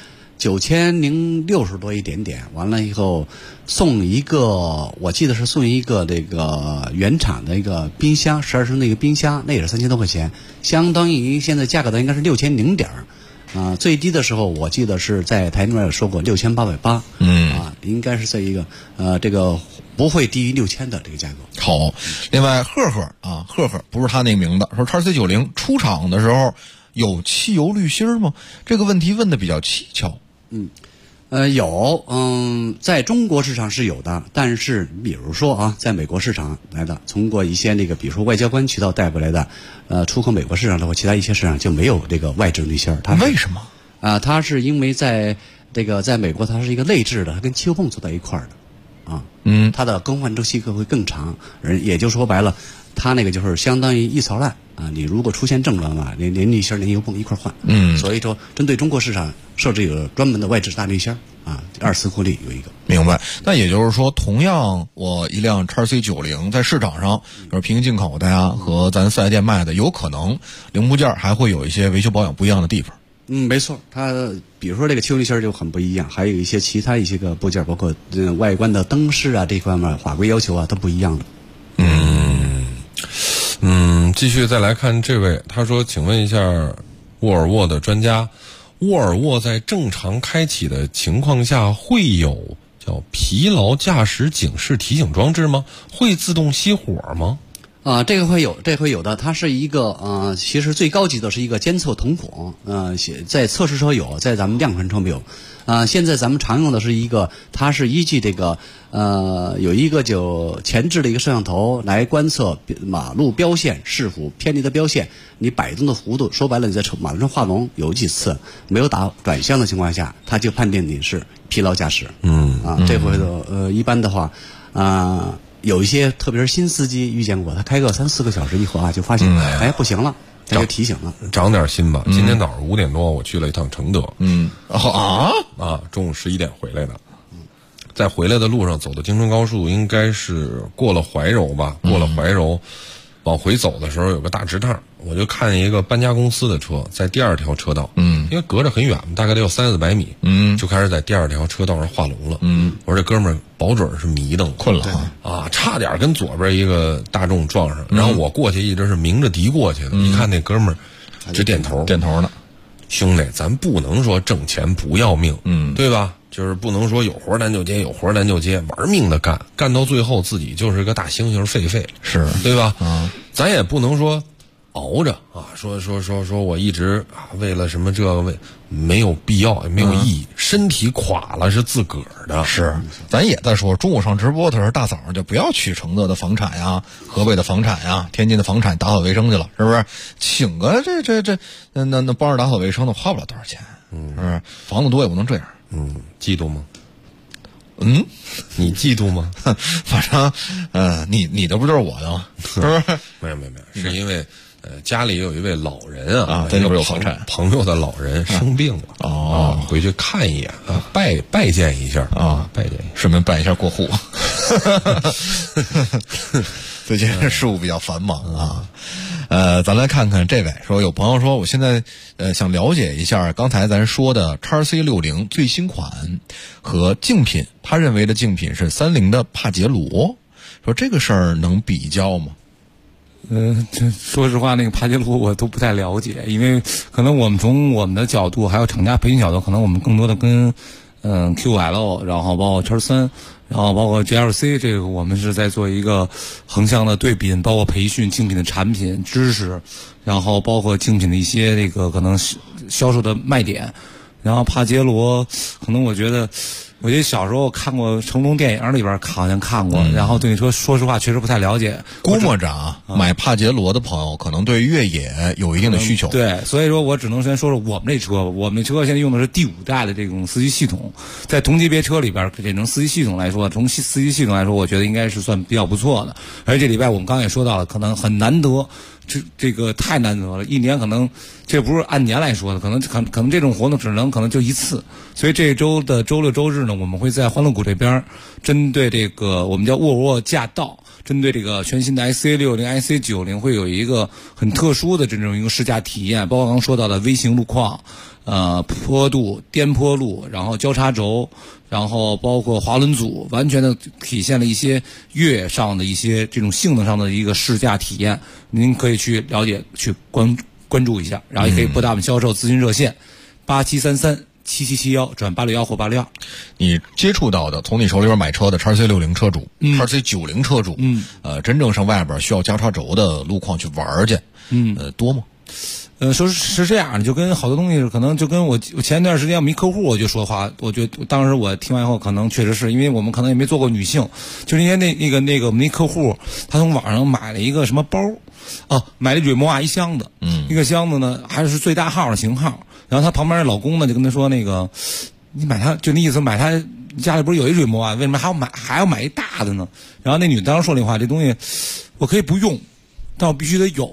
9060多一点点，完了以后送一个，我记得是送一个这个原厂的一个冰箱，12升的一个冰箱，那也是3000多块钱，相当于现在价格的应该是6000点儿。最低的时候我记得是在台里面有说过6880，应该是在一个这个不会低于6000的这个价格。 好，另外赫不是他那个名字，说 XC90 出厂的时候有汽油滤芯吗？这个问题问的比较蹊跷。 有，在中国市场是有的，但是比如说在美国市场来的，通过一些那个比如说外交官渠道带过来的，出口美国市场的或其他一些市场就没有这个外置滤芯。它为什么？ 它是因为在美国它是一个内置的，它跟汽油泵走在一块儿的，它的更换周期会更长，也就说白了，它那个就是相当于一槽烂啊，你如果出现症状嘛，连滤芯连油泵一块换。所以说针对中国市场设置有专门的外置大滤芯啊，2次过滤有一个。 明白。那也就是说，同样我一辆 XC90 在市场上就是平行进口的呀，和咱4S店卖的，有可能零部件还会有一些维修保养不一样的地方。 没错，它比如说这个汽油滤芯就很不一样，还有一些其他一些个部件，包括外观的灯饰啊这方面法规要求啊都不一样的。 继续再来看这位，他说：“请问一下沃尔沃的专家，沃尔沃在正常开启的情况下会有叫疲劳驾驶警示提醒装置吗？会自动熄火吗？” 这个会有的，它是一个其实最高级的是一个监测瞳孔，在测试车有，在咱们量产车没有。现在咱们常用的是一个，它是依据这个有一个就前置的一个摄像头来观测马路标线是否偏离的标线，你摆动的幅度，说白了你在马路上画龙有几次没有打转向的情况下，它就判定你是疲劳驾驶。这回的一般的话有一些特别是新司机遇见过，他开个3-4个小时以后就发现不行了，他就提醒了， 长点心吧。今天早上5点多我去了一趟承德，中午11点回来的。在回来的路上走的京承高速，应该是过了怀柔吧，过了怀柔往回走的时候有个大直趟，我就看一个搬家公司的车在第2条车道，因为隔着很远，大概得有300-400米，就开始在第2条车道上画龙了。我说这哥们儿保准是迷瞪困了差点跟左边一个大众撞上，然后我过去一直是明着敌过去的，一看那哥们儿直点头呢。 兄弟，咱不能说挣钱不要命，对吧？就是不能说有活咱就接，有活咱就接，玩命的干，干到最后自己就是个大猩猩狒狒， 是对吧？咱也不能说熬着说我一直为了什么这个没有必要，也没有意义，身体垮了是自个儿的。 是，咱也在说，中午上直播的时候，大早上就不要去承德的房产呀、河北的房产呀、天津的房产打扫卫生去了，是不是？请个那帮着打扫卫生的花不了多少钱，是不是？房子多也不能这样。 嫉妒吗？你嫉妒吗？ 反正你的不就是我的吗？是不是？ 没有，是因为家里有一位老人在那边有房产， 朋友的老人生病了回去看一眼拜见一下拜见一下， 顺便办一下过户。最近事务比较繁忙咱来看看这位说，有朋友说我现在想了解一下刚才咱说的 XC60 最新款和竞品，他认为的竞品是30的帕杰罗，说这个事儿能比较吗？ 说实话，那个帕杰罗我都不太了解，因为可能我们从我们的角度，还有厂家培训角度，可能我们更多的跟QL， 然后包括圈3，然后包括 GLC， 这个我们是在做一个横向的对比，包括培训竞品的产品知识，然后包括竞品的一些这个可能销售的卖点。然后帕杰罗，可能我觉得小时候看过成龙电影里边好像看过，然后对那车说实话确实不太了解。 估摸着买帕杰罗的朋友可能对越野有一定的需求。 对，所以说我只能先说说我们这车。我们这车现在用的是第5代的这种司机系统，在同级别车里边这种司机系统来说，从司机系统来说，我觉得应该是算比较不错的。而且这礼拜我们刚才也说到了，可能很难得。这个太难得了，一年可能这不是按年来说的，可能这种活动可能就一次。所以这周的周6周日呢，我们会在欢乐谷这边针对这个我们叫沃尔沃驾到，针对这个全新的 XC60、XC90 会有一个很特殊的这种一个试驾体验，包括刚刚说到的微型路况、坡度、颠簸路，然后交叉轴，然后包括滑轮组，完全的体现了一些越野上的一些这种性能上的一个试驾体验。您可以去了解、去关注一下，然后也可以拨打我们销售咨询热线87337771转861或861。 你接触到的，从你手里边买车的 XC60 车主、XC90 车主，真正上外边需要交叉轴的路况去玩去，多吗？ 说是这样的，就跟好多东西可能就跟我前一段时间我们一客户我就说话，我觉得当时我听完以后可能确实是因为我们可能也没做过女性，就是因为那个我们那客户他从网上买了一个什么包买了瑞摩瓦一箱子，一个箱子呢还是最大号的型号，然后他旁边的老公呢就跟他说，那个你买它就那意思，买它家里不是有一瑞摩瓦，为什么还要买一大的呢？然后那女的当时说那话，这东西我可以不用，但我必须得有。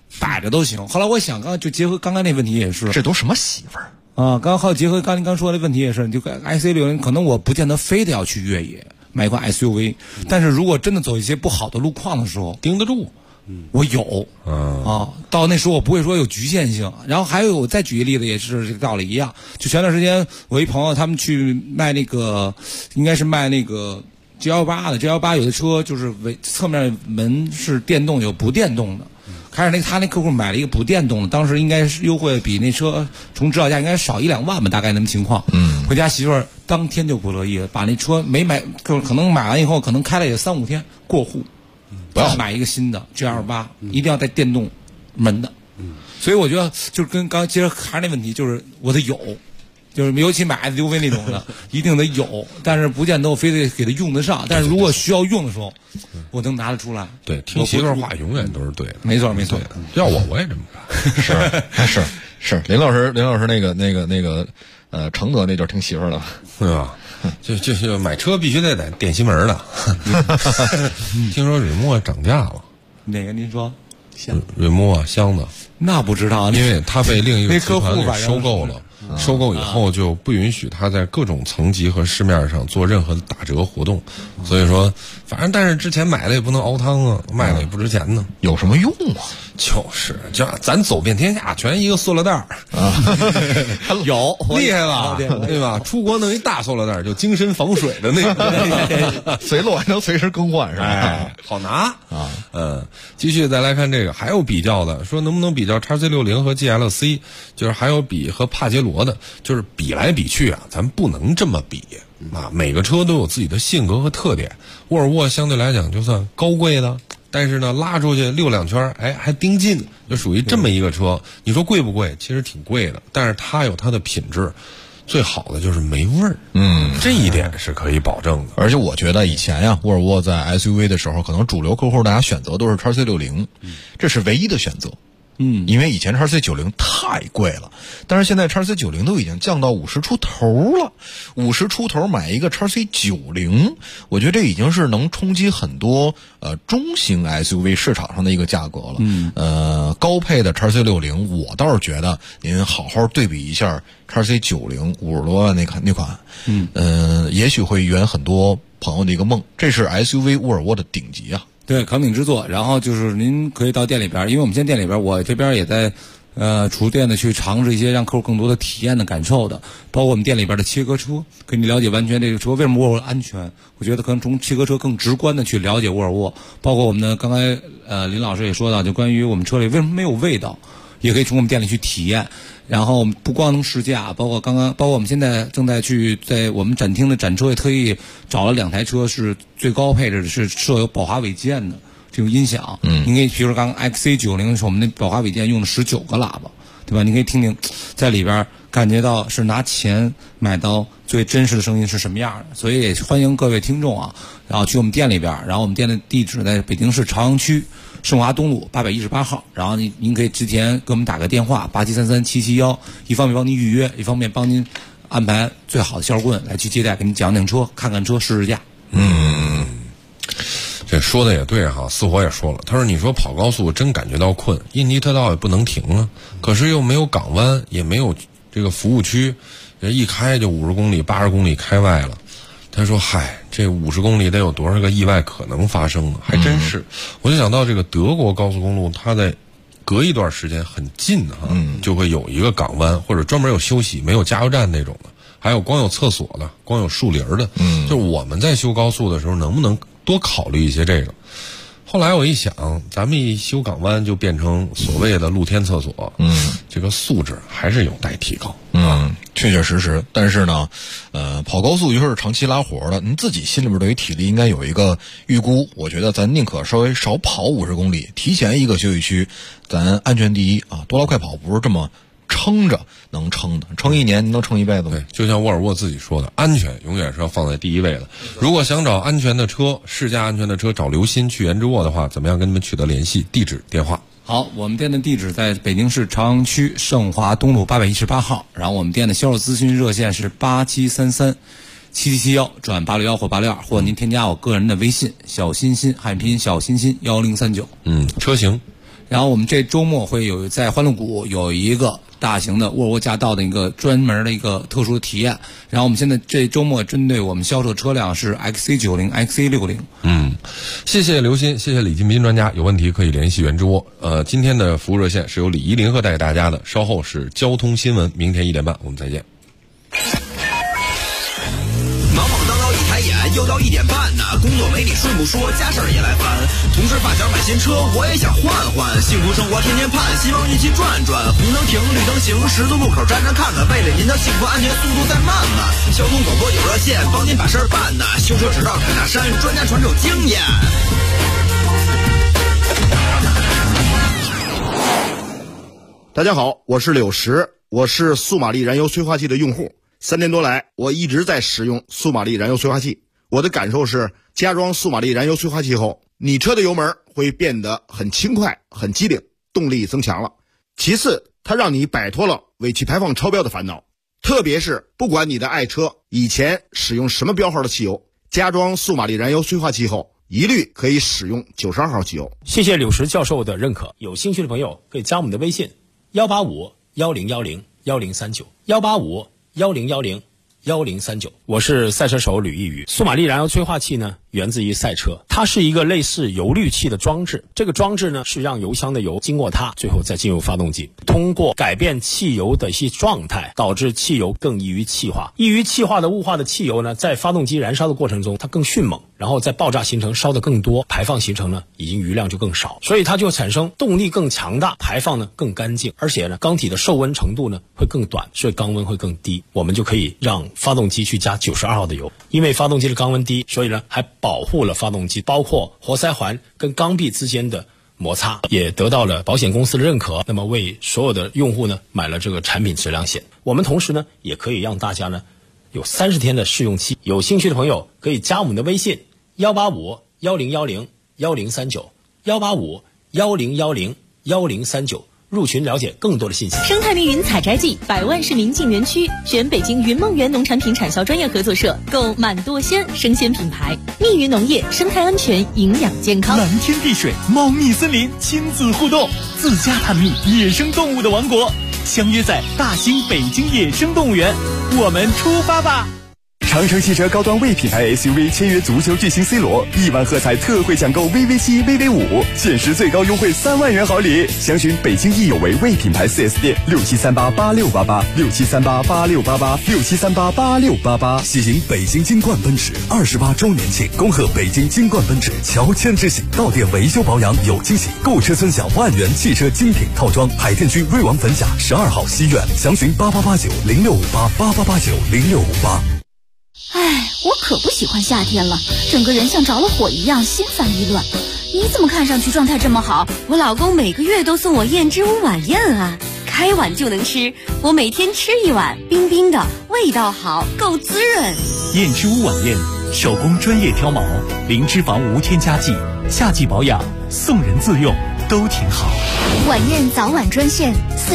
摆着都行。后来我想，就结合刚刚那问题也是， 这都什么媳妇儿啊？刚好结合刚说的问题也是，就 IC60可能我不见得非得要去越野买一款 SUV，但是如果真的走一些不好的路况的时候， 盯得住。 我有到那时候我不会说有局限性。然后还有我再举一个例子，也是这个道理一样。就前段时间我一朋友他们去卖那个，应该是卖那个 G18的 G18，有的车就是侧面门是电动有不电动的。开始他那客户买了一个不电动的，当时应该是优惠比那车从指导价应该少1-2万吧，大概那么情况。回家媳妇儿当天就不乐意了，把那车没买，可能买完以后可能开了也3-5天过户。不要买一个新的 G28，一定要带电动门的。所以我觉得就是跟刚接着还是那问题，就是我得有，就是尤其买 SUV 那种的，一定得有，但是不见得我非得给它用得上。但是如果需要用的时候，我能拿得出来。 对，听媳妇儿话永远都是对的。 没错。 要我也这么干。 是林老师那个承德那就是听媳妇儿的， 对吧？就买车必须得点西门的。听说瑞墨涨价了， 哪个您说？ 瑞墨箱子那不知道， 因为他被另一个集团给收购了。收购以后就不允许他在各种层级和市面上做任何的打折活动，所以说反正但是之前买了也不能熬汤啊，卖了也不值钱呢。 有什么用啊？ 就是咱走遍天下全一个塑料袋啊， 有厉害吧？对吧？出国弄一大塑料袋就精深防水的那个， 随路还能随时更换是吧？ 好拿啊。继续再来看这个，还有比较的，说能不能比较 XC60 和 GLC， 就是还有比和帕杰罗的，就是比来比去啊，咱不能这么比啊。每个车都有自己的性格和特点，沃尔沃相对来讲就算高贵的，但是呢拉出去溜2圈，还盯近，就属于这么一个车。你说贵不贵？其实挺贵的，但是它有它的品质。最好的就是没味儿，这一点是可以保证的。 而且我觉得以前呀，沃尔沃在 SUV 的时候，可能主流客户大家选择都是 XC60，这是唯一的选择。因为以前 XC90 太贵了，但是现在 XC90 都已经降到50出头了，50出头买一个 XC90，我觉得这已经是能冲击很多中型 SUV 市场上的一个价格了。高配的 XC60，我倒是觉得您好好对比一下 XC90 50多万那款，也许会圆很多朋友的一个梦。这是 SUV 沃尔沃的顶级啊。 对，扛鼎之作。然后就是您可以到店里边，因为我们现在店里边，我这边也在厨店的去尝试一些让客户更多的体验的感受的，包括我们店里边的切割车，给你了解完全这个车为什么沃尔沃安全。我觉得可能从切割车更直观的去了解沃尔沃，包括我们的刚才林老师也说到，就关于我们车里为什么没有味道，也可以从我们店里去体验。然后不光能试驾，包括我们现在正在在我们展厅的展车也特意找了2台车是最高配置的，是设有宝华韦健的这种音响。您可以比如说刚刚 XC90 是我们那宝华韦健用了19个喇叭，对吧？你可以听听在里边感觉到是拿钱买到最真实的声音是什么样的。所以也欢迎各位听众啊，然后去我们店里边，然后我们店的地址在北京市朝阳区盛华东路818号，然后您可以之前给我们打个电话87337771，一方面帮您预约，一方面帮您安排最好的销售顾问来去接待，给您讲车，看看车，试试驾。 这说的也对哈，四火也说了，他说你说跑高速真感觉到困，印尼特道也不能停啊，可是又没有港湾，也没有这个服务区，一开就50公里80公里开外了。他说嗨，这50公里得有多少个意外可能发生呢？还真是。我就想到这个德国高速公路，它在隔一段时间很近哈，就会有一个港湾，或者专门有休息没有加油站那种的，还有光有厕所的，光有树林的。就是我们在修高速的时候能不能多考虑一些这个。后来我一想，咱们一修港湾就变成所谓的露天厕所，这个素质还是有待提高。 确确实实。但是呢，跑高速尤其是长期拉活的，您自己心里边对于体力应该有一个预估。我觉得咱宁可稍微少跑50公里，提前一个休息区，咱安全第一啊！多拉快跑不是这么撑着能撑的，撑1年您能撑一辈子吗？ 对，就像沃尔沃自己说的，安全永远是要放在第一位的。如果想找安全的车，试驾安全的车，找刘鑫去研之沃的话，怎么样跟你们取得联系？地址电话。 好，我们店的地址在北京市朝阳区盛华东路818号，然后我们店的销售咨询热线是87337771转861或862，或您添加我个人的微信小欣欣汉拼小欣欣1039。 车型然后我们这周末会有在欢乐谷有一个大型的沃尔沃驾到的一个专门的一个特殊的体验。然后我们现在这周末针对我们销售车辆是 XC90、XC60。 谢谢刘鑫，谢谢李金斌专家。有问题可以联系原直播。今天的服务热线是由李怡林和带给大家的。稍后是交通新闻，明天1点半我们再见。 忙忙叨叨一抬眼，又到1点半呢。工作没你顺不说，家事儿也来烦。同事发小买新车，我也想换换。幸福生活天天盼，希望一起转转。红灯停，绿灯行，十字路口站着看看。为了您的幸福安全，速度再慢慢。交通广播有热线，帮您把事儿办呢。修车直到凯大山，专家传授经验。 大家好，我是柳石，我是苏玛丽燃油催化器的用户。3年多来，我一直在使用苏玛丽燃油催化器。我的感受是，加装苏玛丽燃油催化器后，你车的油门会变得很轻快、很机灵，动力增强了。其次，它让你摆脱了尾气排放超标的烦恼。特别是不管你的爱车以前使用什么标号的汽油，加装苏玛丽燃油催化器后，一律可以使用92号汽油。 谢谢柳石教授的认可。有兴趣的朋友可以加我们的微信185-1010-1039，185-1010-1039。我是赛车手吕一宇。苏玛丽燃油催化器呢，源自于赛车，它是一个类似油滤器的装置。这个装置呢，是让油箱的油经过它，最后再进入发动机，通过改变汽油的一些状态，导致汽油更易于气化。易于气化的雾化的汽油呢，在发动机燃烧的过程中，它更迅猛，然后在爆炸形成烧得更多，排放形成呢，已经余量就更少，所以它就产生动力更强大，排放呢更干净，而且呢，缸体的受温程度呢会更短，所以缸温会更低。我们就可以让发动机去加92号的油，因为发动机的缸温低，所以呢还保护了发动机，包括活塞环跟缸壁之间的摩擦，也得到了保险公司的认可。那么为所有的用户呢买了这个产品质量险。我们同时呢也可以让大家呢有30天的试用期。有兴趣的朋友可以加我们的微信185-1010-1039，185-1010-1039，入群了解更多的信息。 生态密云采摘季，100万市民进园区，选北京云梦园农产品产销专业合作社，购满多鲜生鲜品牌。密云农业，生态安全，营养健康。 蓝天碧水，猫蜜森林，亲子互动，自家探秘野生动物的王国，相约在大兴北京野生动物园，我们出发吧！ 长城汽车高端 V 品牌 SUV 签约足球巨星 C 罗，1万喝彩特惠抢购 VV7、VV5，限时最高优惠3万元好礼。详询北京易有为 V 品牌 4S 店，67388688，67388688，67388688。 喜迎北京金冠奔驰28周年庆，恭贺北京金冠奔驰乔迁之喜，到店维修保养有惊喜，购车尊享万元汽车精品套装。海淀区瑞王汾甲12号西苑，详询88890658，88890658。 哎，我可不喜欢夏天了，整个人像着了火一样，心烦意乱。你怎么看上去状态这么好？ 我老公每个月都送我燕之屋晚宴啊，开碗就能吃，我每天吃1碗，冰冰的，味道好，够滋润。 燕之屋晚宴，手工专业挑毛，零脂肪无添加剂，夏季保养，送人自用都挺好。 晚宴早晚专线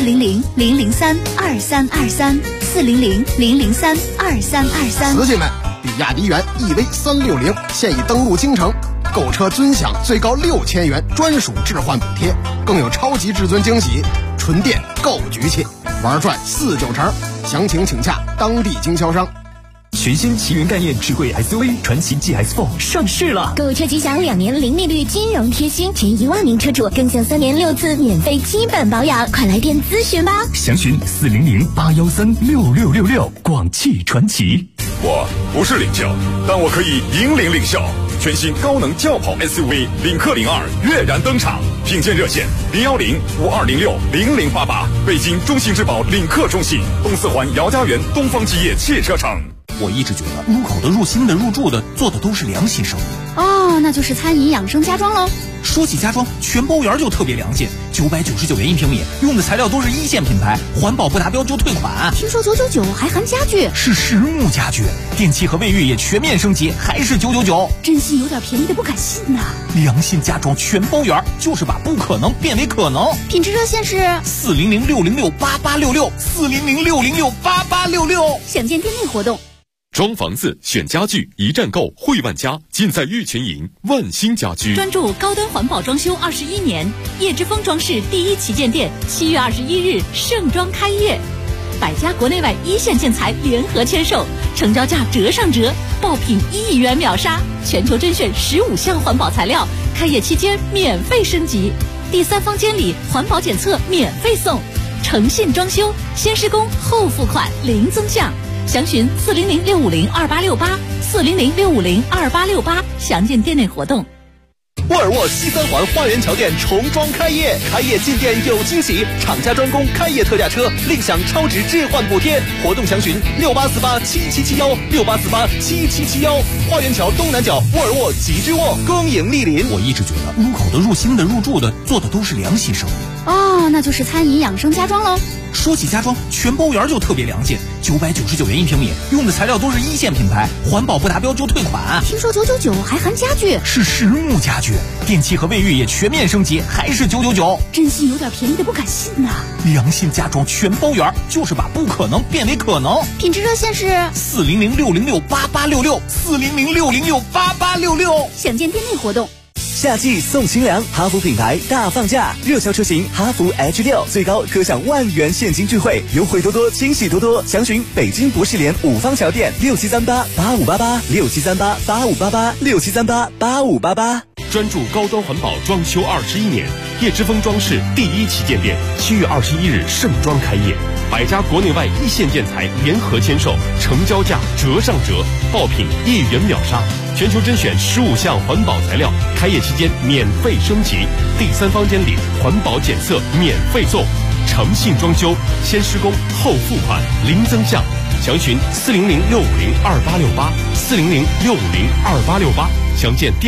400-003-2323，400-003-2323。 瓷器们，比亚迪元 EV360现已登陆京城，购车尊享最高6000元专属置换补贴，更有超级至尊惊喜，纯电购局气，玩转49成。详情请洽当地经销商。 全新奇云概念智慧 SUV 传奇 GX4 上市了， 购车吉祥2年零利率金融贴心，前1万名车主更享3年6次免费基本保养，快来电咨询吧。 详询400-813-6666，广汽传奇。 我不是领教，但我可以引领领校。全新高能轿跑 SUV 领克02跃然登场，品鉴热线010-5206-0088，北京中信质保领克中信，东四环姚家园东方基业汽车城。 我一直觉得入口的、入心的、入住的做的都是良心生意。 哦，那就是餐饮养生家装喽。 说起家装，全包园就特别良心，999元1平米，用的材料都是1线品牌，环保不达标就退款。 听说999还含家具， 是实木家具，电器和卫浴也全面升级，还是999， 真心有点便宜的不敢信呐。 良心家装全包园，就是把不可能变为可能。 品质热线是 400-606-8866，400-606-8866。 详见店内活动。 装房子选家具，一站购汇万家，尽在玉泉营万兴家居。 专注高端环保装修21年，叶之峰装饰第一旗舰店7月21日盛装开业，百家国内外一线建材联合签售，成交价折上折，爆品1亿元秒杀，全球甄选15项环保材料，开业期间免费升级，第3方监理环保检测免费送，诚信装修，先施工后付款零增项。详询400-650-2868，400-650-2868，详见店内活动。 沃尔沃西三环花园桥店重装开业，开业进店有惊喜，厂家专供开业特价车，另享超值置换补贴。活动详询68487771，68487771。花园桥东南角沃尔沃极致沃，恭迎莅临。 我一直觉得入口的、入心的、入住的，做的都是良心生意。 哦，那就是餐饮养生家装喽。 说起家装，全包园就特别良心，999元1平米，用的材料都是一线品牌，环保不达标就退款。 听说999还含家具， 是实木家具，电器和卫浴也全面升级，还是999， 真心有点便宜的不敢信呐。 良心家装全包园，就是把不可能变为可能。 品质热线是 400-606-8866，400-606-8866。 详见店内活动。 夏季送新娘，哈弗品牌大放价，热销车型哈弗 H6，最高可享10000元现金钜惠，优惠多多，惊喜多多。详询北京博士联5方桥店6738-8588，6738-8588，6738-8588。 专注高端环保装修21年，叶之峰装饰第一旗舰店7月21日盛装开业，百家国内外一线建材联合签售，成交价折上折，爆品1亿元秒杀，全球甄选15项环保材料，开业期间免费升级，第3方监理环保检测免费送，诚信装修，先施工后付款零增项。详询400-650-2868，400-650-2868，详见店。